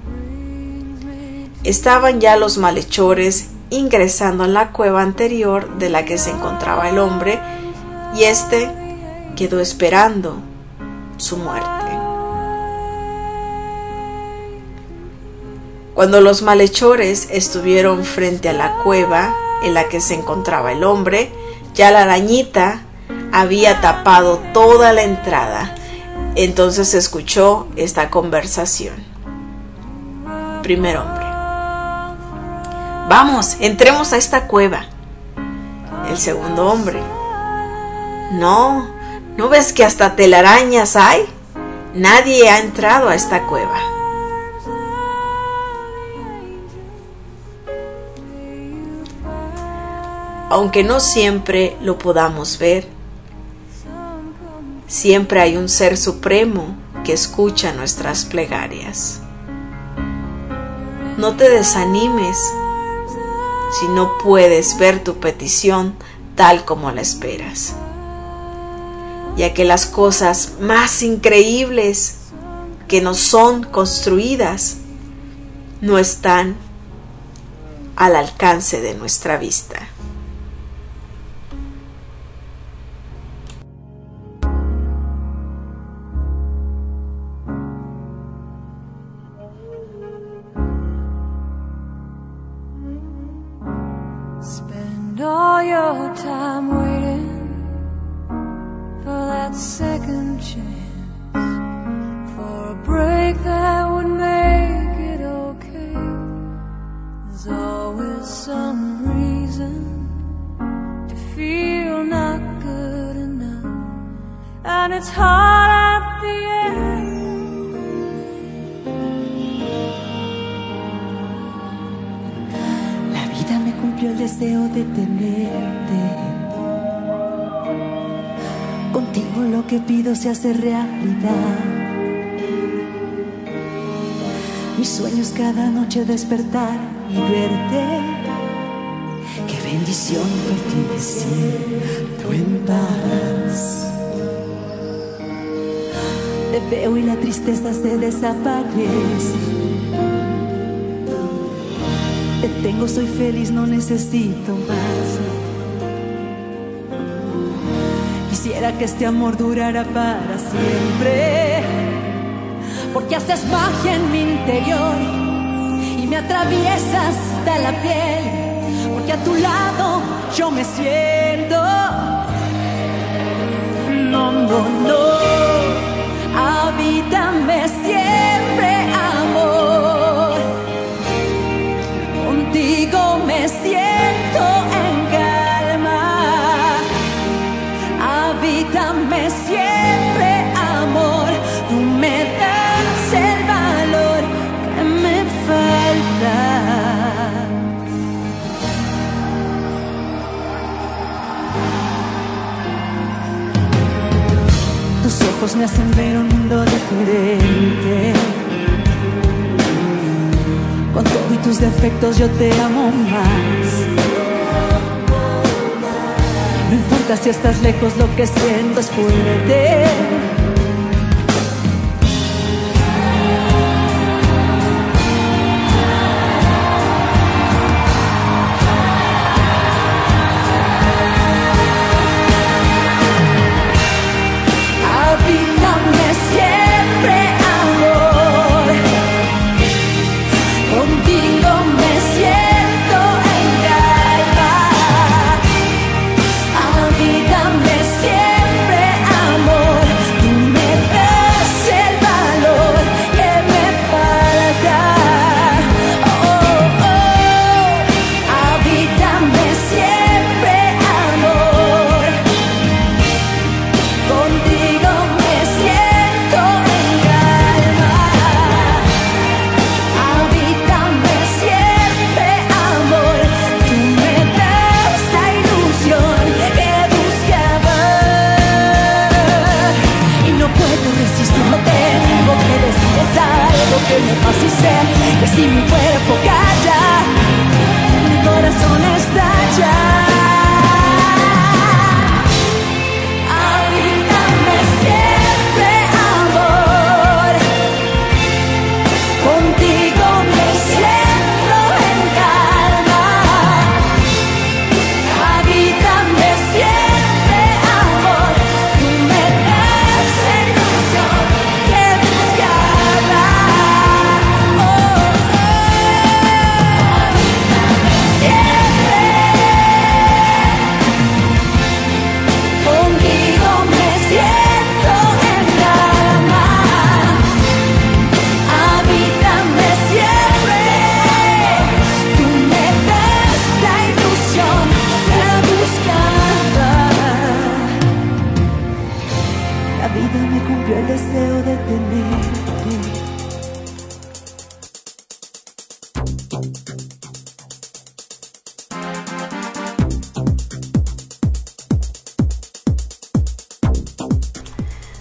Estaban ya los malhechores ingresando en la cueva anterior de la que se encontraba el hombre y éste quedó esperando su muerte. Cuando los malhechores estuvieron frente a la cueva en la que se encontraba el hombre, ya la arañita había tapado toda la entrada. Entonces se escuchó esta conversación. Primer hombre: vamos, entremos a esta cueva. El segundo hombre: ¿No ves que hasta telarañas hay? Nadie ha entrado a esta cueva. Aunque no siempre lo podamos ver, siempre hay un ser supremo que escucha nuestras plegarias. No te desanimes si no puedes ver tu petición tal como la esperas, ya que las cosas más increíbles que nos son construidas no están al alcance de nuestra vista. Spend all your time waiting for that second chance, for a break that would make it okay. There's always some reason to feel not good enough, and it's hard at the end. La vida me cumplió el deseo de tenerte. Contigo lo que pido se hace realidad. Mi sueño es cada noche despertar y verte. Qué bendición por ti me siento en paz. Te veo y la tristeza se desaparece. Te tengo, soy feliz, no necesito más. Quisiera que este amor durara para siempre, porque haces magia en mi interior y me atraviesas hasta la piel, porque a tu lado yo me siento. No, no, no, habítame siempre, amor. Contigo me siento en calma. Habítame siempre, amor. Tú me das el valor que me falta. Tus ojos me hacen ver un mundo diferente. Con todo y tus defectos yo te amo más. No importa si estás lejos, lo que siento es fuerte. Habítame siempre, amor. Contigo me siento en calma. Habítame siempre, amor. Tú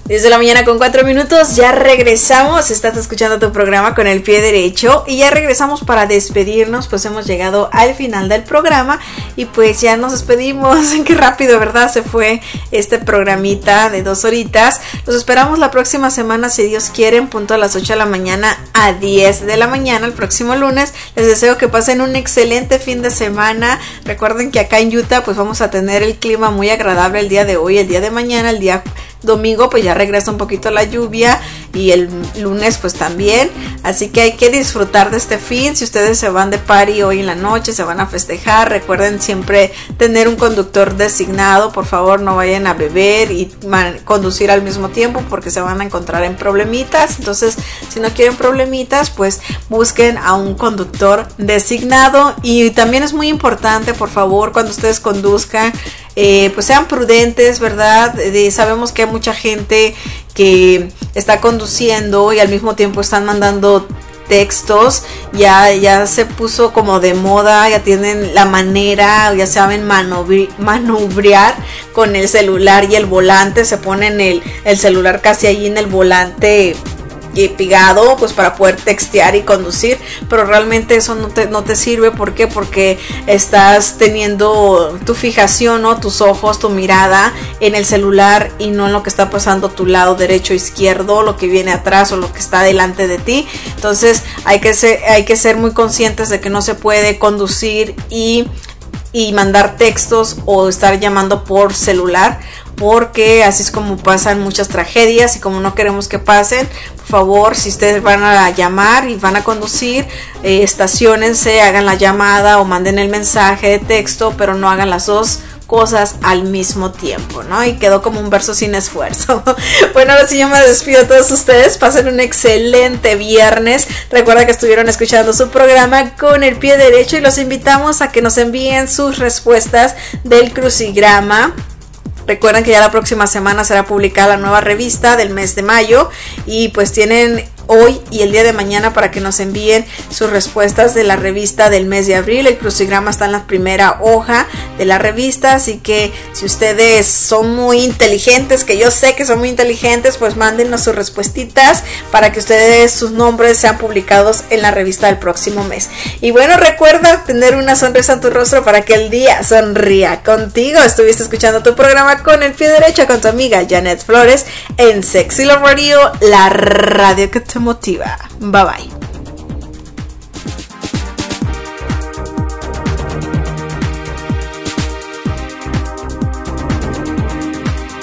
10 de la mañana con 4 minutos, ya regresamos, estás escuchando tu programa Con el Pie Derecho y ya regresamos para despedirnos, pues hemos llegado al final del programa y pues ya nos despedimos, qué rápido, ¿verdad? Se fue este programita de 2 horitas, los esperamos la próxima semana si Dios quiere, en punto a las 8 de la mañana a 10 de la mañana el próximo lunes, les deseo que pasen un excelente fin de semana, recuerden que acá en Utah pues vamos a tener el clima muy agradable el día de hoy, el día de mañana, el día domingo pues ya regresa un poquito la lluvia y el lunes pues también, así que hay que disfrutar de este fin. Si ustedes se van de party hoy en la noche, se van a festejar, recuerden siempre tener un conductor designado, por favor no vayan a beber y conducir al mismo tiempo porque se van a encontrar en problemitas, entonces si no quieren problemitas pues busquen a un conductor designado. Y también es muy importante, por favor, cuando ustedes conduzcan pues sean prudentes, ¿verdad? Sabemos que hay mucha gente que está conduciendo y al mismo tiempo están mandando textos, ya se puso como de moda, ya tienen la manera, ya saben manubrear con el celular y el volante, se ponen el celular casi ahí en el volante pegado pues para poder textear y conducir, pero realmente eso no te sirve. ¿Por qué? Porque estás teniendo tu fijación, ¿no? Tus ojos, tu mirada en el celular y no en lo que está pasando a tu lado derecho, izquierdo, lo que viene atrás o lo que está delante de ti. Entonces hay que ser muy conscientes de que no se puede conducir y mandar textos o estar llamando por celular, porque así es como pasan muchas tragedias y como no queremos que pasen, por favor, si ustedes van a llamar y van a conducir, estaciónense, hagan la llamada o manden el mensaje de texto, pero no hagan las dos cosas al mismo tiempo, ¿no? Y quedó como un verso sin esfuerzo. Bueno, ahora sí yo me despido a todos ustedes, pasen un excelente viernes, recuerda que estuvieron escuchando su programa Con el Pie Derecho y los invitamos a que nos envíen sus respuestas del crucigrama. Recuerden que ya la próxima semana será publicada la nueva revista del mes de mayo y pues tienen hoy y el día de mañana para que nos envíen sus respuestas de la revista del mes de abril. El crucigrama está en la primera hoja de la revista, así que si ustedes son muy inteligentes, que yo sé que son muy inteligentes, pues mándenos sus respuestitas para que ustedes, sus nombres sean publicados en la revista del próximo mes. Y bueno, recuerda tener una sonrisa en tu rostro para que el día sonría contigo. Estuviste escuchando tu programa Con el Pie Derecho con tu amiga Janet Flores en Sexy Love Radio, la radio que te motiva. Bye bye.